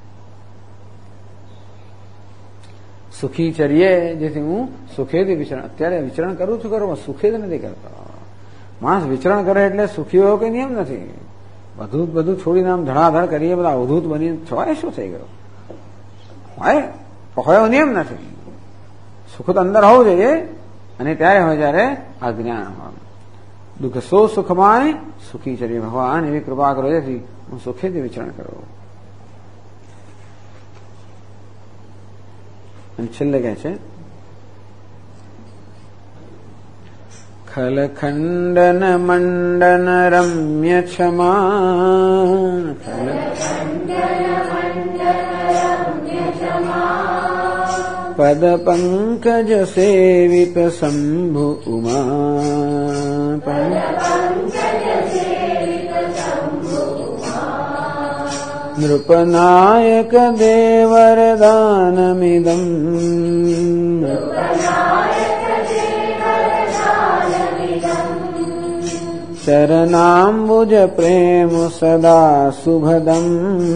સુખી ચરીએ, જેથી હું સુખેથી વિચરણ, અત્યારે વિચરણ કરું છું કરું, સુખેથી નથી કરતો. માણસ વિચરણ કરે એટલે સુખી હોય કોઈ નિયમ નથી. બધું છોડીને આમ ધડાધડ કરીએ, બધા અવધૂત બની છવાય શું થઈ ગયું? હોય નિયમ નથી. સુખ તો અંદર હોવું જોઈએ, અને ત્યારે હોય જયારે આ જ્ઞાન હોય. દુઃખ સો સુખમાય સુખી ચરી, ભગવાન એવી કૃપા કરો જેથી હું સુખેથી વિચરણ કરું. અને છેલ્લે કહે છે ખલખંડન મંડન રમ્ય ક્ષમા, પદ પંકજ સેવિત શંભુ ઉમા, નૃપનાયક દેવરદાનમિદં, ચરણાંબુજ પ્રેમ સદા સુભદં,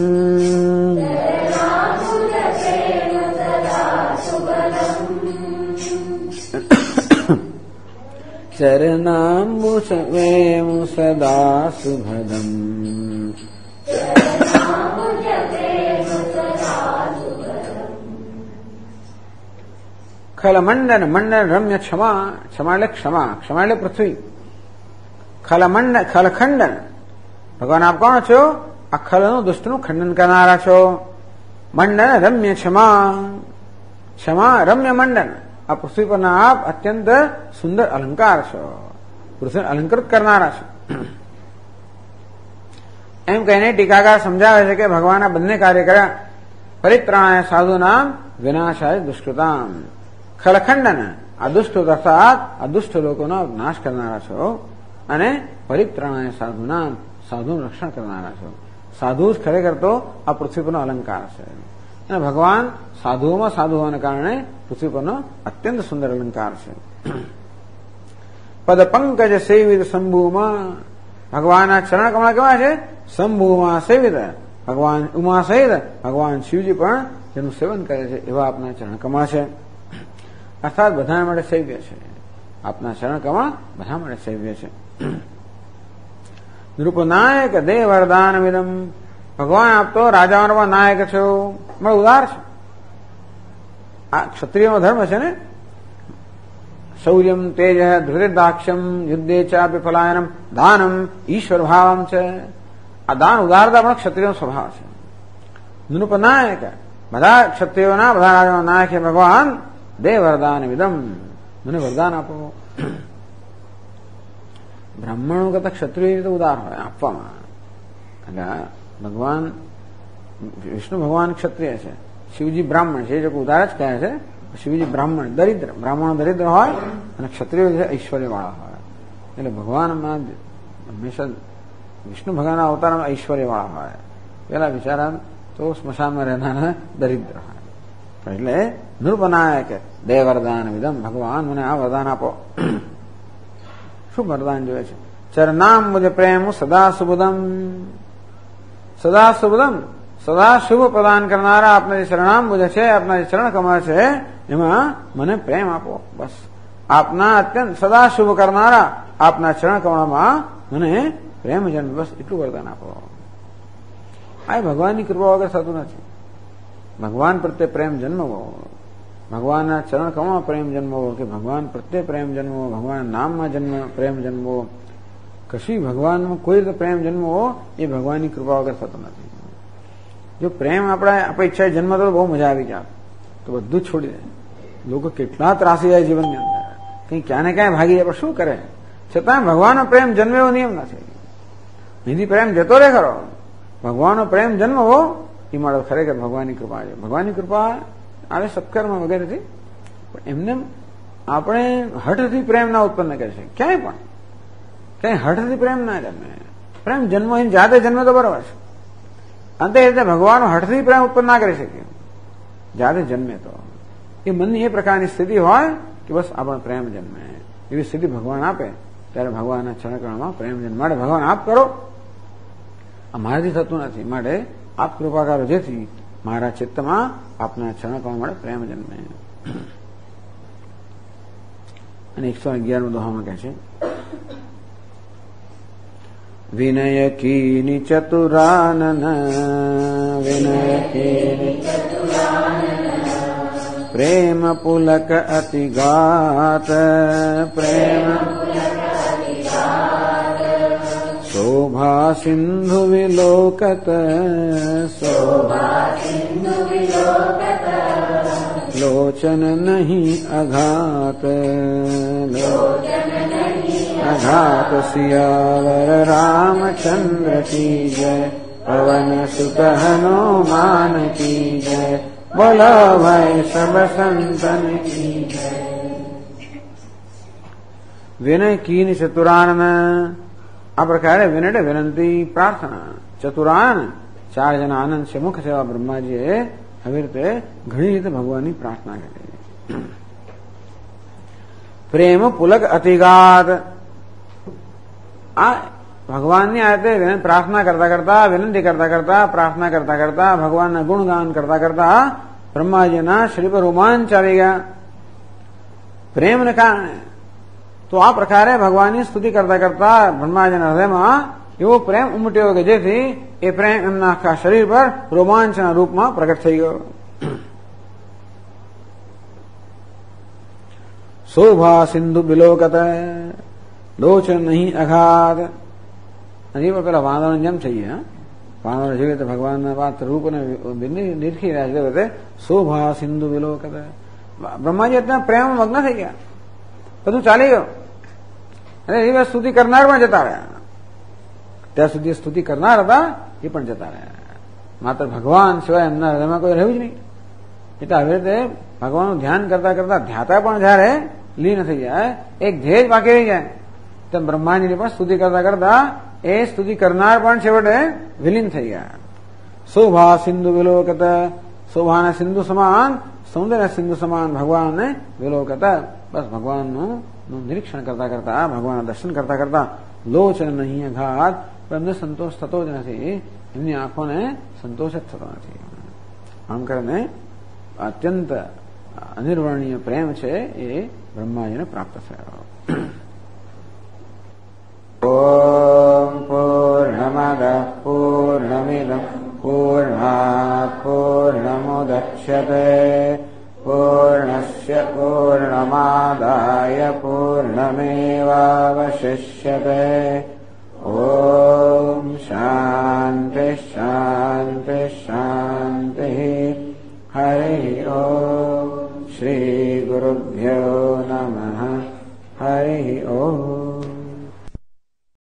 ચરણાંબુજ પ્રેમ સદા સુભદં. ખલમંડન, મંડન રમ્ય ક્ષમા, ક્ષમા એટલે ક્ષમા, ક્ષમા એટલે પૃથ્વી. ખલખંડન, ભગવાન આપ કોણ છો? આ ખલનું દુષ્ટનું ખંડન કરનારા છો. મંડન રમ્ય ક્ષમા, ક્ષમા રમ્ય મંડન, આ પૃથ્વી પરના આપ અત્યંત સુંદર અલંકાર છો, પૃથ્વીને અલંકૃત કરનારા છો. એમ કહીને ટીકાકાર સમજાવે છે કે ભગવાન આ બંને કાર્ય કર્યા. પરિત્રાણાય સાધુ નામ, વિનાશાય દુષ્કૃતામ. ખલખંડન, આ દુષ્ટ અર્થાત આ દુષ્ટ લોકોનો નાશ કરનારા છો, અને પરિત્રાણાય સાધુ નામ, સાધુનું રક્ષણ કરનારા છો. સાધુ જ ખરેખર તો આ પૃથ્વી પરનો અલંકાર છે, અને ભગવાન સાધુઓમાં સાધુ હોવાને કારણે પૃથ્વી પરનો અત્યંત સુંદર અલંકાર છે. પદ પંકજ સેવિત શંભુમાં, ભગવાનના ચરણ કમળ કેવા છે? શંભુમાં સેવિત, ભગવાન ઉમા સહિત ભગવાન શિવજી પણ જેનું સેવન કરે છે એવા આપના ચરણ કમળ છે. અર્થાત બધા માટે સેવ્ય છે. આપના ચરણ કમળ બધા માટે સેવ્ય છે. નૃપનાયક દેવ વરદાન વિદમ, ભગવાન આપ તો રાજાઓનો નાયક છો, મને ઉદાર છે. આ ક્ષત્રિયનો ધર્મ છે ને, શૌર્યમ તેજ ધૃતિદાક્ષમ યુદ્ધે ચાપી ફલાયનમ દાનમ ઈશ્વર ભાવમ છે. આ દાન ઉદારતા પણ ક્ષત્રિયનો સ્વભાવ છે. નૃપનાયક, બધા ક્ષત્રિયોના બધા રાજાઓના નાયક છે ભગવાન. દેવ વરદાન વિદમ, મને વરદાન આપો. બ્રાહ્મણો કરતા ક્ષત્રિય તો ઉદાર હોય આપવામાં. એટલે ભગવાન વિષ્ણુ ભગવાન ક્ષત્રિય છે, શિવજી બ્રાહ્મણ છે. એ લોકો ઉદાર જ કહે છે. શિવજી બ્રાહ્મણ દરિદ્ર, બ્રાહ્મણો દરિદ્ર હોય અને ક્ષત્રિયો છે ઐશ્વર્ય વાળા હોય. એટલે ભગવાનમાં હંમેશા વિષ્ણુ ભગવાનના અવતારમાં ઐશ્વર્ય વાળા હોય. પેલા બિચારા તો સ્મશાનમાં રહેનારા દરિદ્ર હોય. એટલે નૃપનાયક દેવ વરદાન વિદમ, ભગવાન મને આ વરદાન આપો. શું વરદાન જોઈએ છે? चरणाम्बुज प्रेम सदा सुबुदम, સદા શુભદમ, સદા શુભ પ્રદાન કરનારા આપના જે શરણાંબુજ છે, આપના જે ચરણ કમળ છે, એમાં મને પ્રેમ આપો. બસ આપના અત્યંત સદા શુભ કરનારા આપના ચરણ કમળમાં મને પ્રેમ જન્મ, બસ એટલું વરદાન આપો. આ ભગવાનની કૃપા વગર થતું નથી. ભગવાન પ્રત્યે પ્રેમ જન્મવો, ભગવાનના ચરણ કમળમાં પ્રેમ જન્મવો, કે ભગવાન પ્રત્યે પ્રેમ જન્મવો, ભગવાનના નામમાં પ્રેમ જન્મવો, કશી ભગવાનમાં કોઈ રીતે પ્રેમ જન્મવો એ ભગવાનની કૃપા વગર થતો નથી. જો પ્રેમ આપણી ઈચ્છાએ જન્મ તો બહુ મજા આવી જાય, તો બધું જ છોડી દે. લોકો કેટલા ત્રાસી જાય જીવનની અંદર, કઈ ક્યાં ને ક્યાં ભાગી જાય, પણ શું કરે, છતાં ભગવાનનો પ્રેમ જન્મે એવો નિયમ નથી. અહીંથી પ્રેમ જતો રહે ખરો, ભગવાનનો પ્રેમ જન્મવો એ મારો ખરેખર ભગવાનની કૃપા છે. ભગવાનની કૃપા આવે સત્કર્મ વગેરેથી, પણ એમને આપણે હઠથી પ્રેમ ના ઉત્પન્ન કરી શકીએ ક્યાંય પણ. કઈ હઠથી પ્રેમ ના જન્મે. પ્રેમ જન્મ જાતે જન્મે તો બરાબર છે, અંતે રીતે ભગવાન હઠથી પ્રેમ ઉત્પન્ન ના કરી શકીએ. જાતે જન્મે તો એ મનની એ પ્રકારની સ્થિતિ હોય કે બસ આપણો પ્રેમ જન્મે, એવી સ્થિતિ ભગવાન આપે ત્યારે ભગવાનના ચરણકમળમાં પ્રેમ જન્મે. માટે ભગવાન આપ કરો, આ મારાથી થતું નથી, માટે આપ કૃપા કરો જેથી મારા ચિત્તમાં આપના ચરણકમળ મળે પ્રેમ જન્મે. અને 111 દોહામાં કહે છે, વિનય કીની ચતુરાનન, વિનય કીની પ્રેમ પુલક અતિગાત, પ્રેમ શોભા સિંધુ વિલોકત, શોભા લોચન નહીં અઘાત, अघात सियावर रामचंद्र की जय, पवन सुत हनुमान की जय, बोलो भाई सब संतन की जय. विनय कीन चतुरानन, આ પ્રકારે વિનય વિનંતી પ્રાર્થના, ચતુરાન 4 જણા આનંદ છે મુખ સેવા બ્રહ્માજીએ આવી રીતે ઘણી રીતે ભગવાનની પ્રાર્થના કરી. પ્રેમ પુલક અતિગાત, આ ભગવાનની આ રીતે પ્રાર્થના કરતા કરતા, વિનંતી કરતા કરતા, પ્રાર્થના કરતા કરતા, ભગવાનના ગુણગાન કરતા કરતા બ્રહ્માજીના શરીર પર રોમાંચ આવી ગયા પ્રેમને કારણે. તો આ પ્રકારે ભગવાનની સ્તુતિ કરતા કરતા બ્રહ્માજીના હૃદયમાં એવો પ્રેમ ઉમટ્યો કે જેથી એ પ્રેમ એમના આખા શરીર પર રોમાંચના રૂપમાં પ્રગટ થઈ ગયો. શોભા સિંધુ બિલોકત, લોચન નહીં અઘાત. હજી પણ પેલા વાંદરાને જેમ થઈ ગયા, વાંદરા જેવી રીતે ભગવાનના વાત રૂપને નિરખી રહ્યા છે રીતે શોભા સિંધુ વિલોકત. બ્રહ્માજી અત્યારે પ્રેમ મગ્ન થઈ ગયા, બધું ચાલી ગયું. અને એ સ્તુતિ કરનાર પણ જતા રહ્યા, ત્યાં સુધી સ્તુતિ કરનાર હતા એ પણ જતા રહ્યા. માત્ર ભગવાન સિવાય એમના હૃદયમાં કોઈ રહ્યું જ નહીં. એટલે આવી રીતે ભગવાનનું ધ્યાન કરતા કરતા ધ્યાતા પણ જયારે લીન થઈ જાય, એક ધ્યેય જ બાકી રહી જાય, તેમ બ્રહ્માજીની પણ સ્તુતિ કરતા કરતા એ સ્તુતિ કરનાર પણ છેવટે વિલીન થઈ ગયા. શોભા સિંધુ વિલોકત, શોભાના સિંધુ સમાન, સૌંદર્ય સિંધુ સમાન ભગવાનને વિલોકત. બસ ભગવાનનું નિરીક્ષણ કરતા કરતા, ભગવાનના દર્શન કરતા કરતા લોચન નહીં અઘાત, પણ એમને સંતોષ થતો જ નથી, એમની આંખોને સંતોષ જ થતો નથી. આમ કરીને અત્યંત અનિર્વર્ણનીય પ્રેમ છે એ બ્રહ્માજીને પ્રાપ્ત થયો. ઓમ પૂર્ણમદ પૂર્ણમિદં પૂર્ણાત પૂર્ણમુદચ્યતે પૂર્ણસ્ય પૂર્ણમાદાય પૂર્ણમેવાવશિષ્યતે. ઓમ શાંતિ શાંતિ શાંતિ. હરિ ઓમ. શ્રી ગુરુભ્યો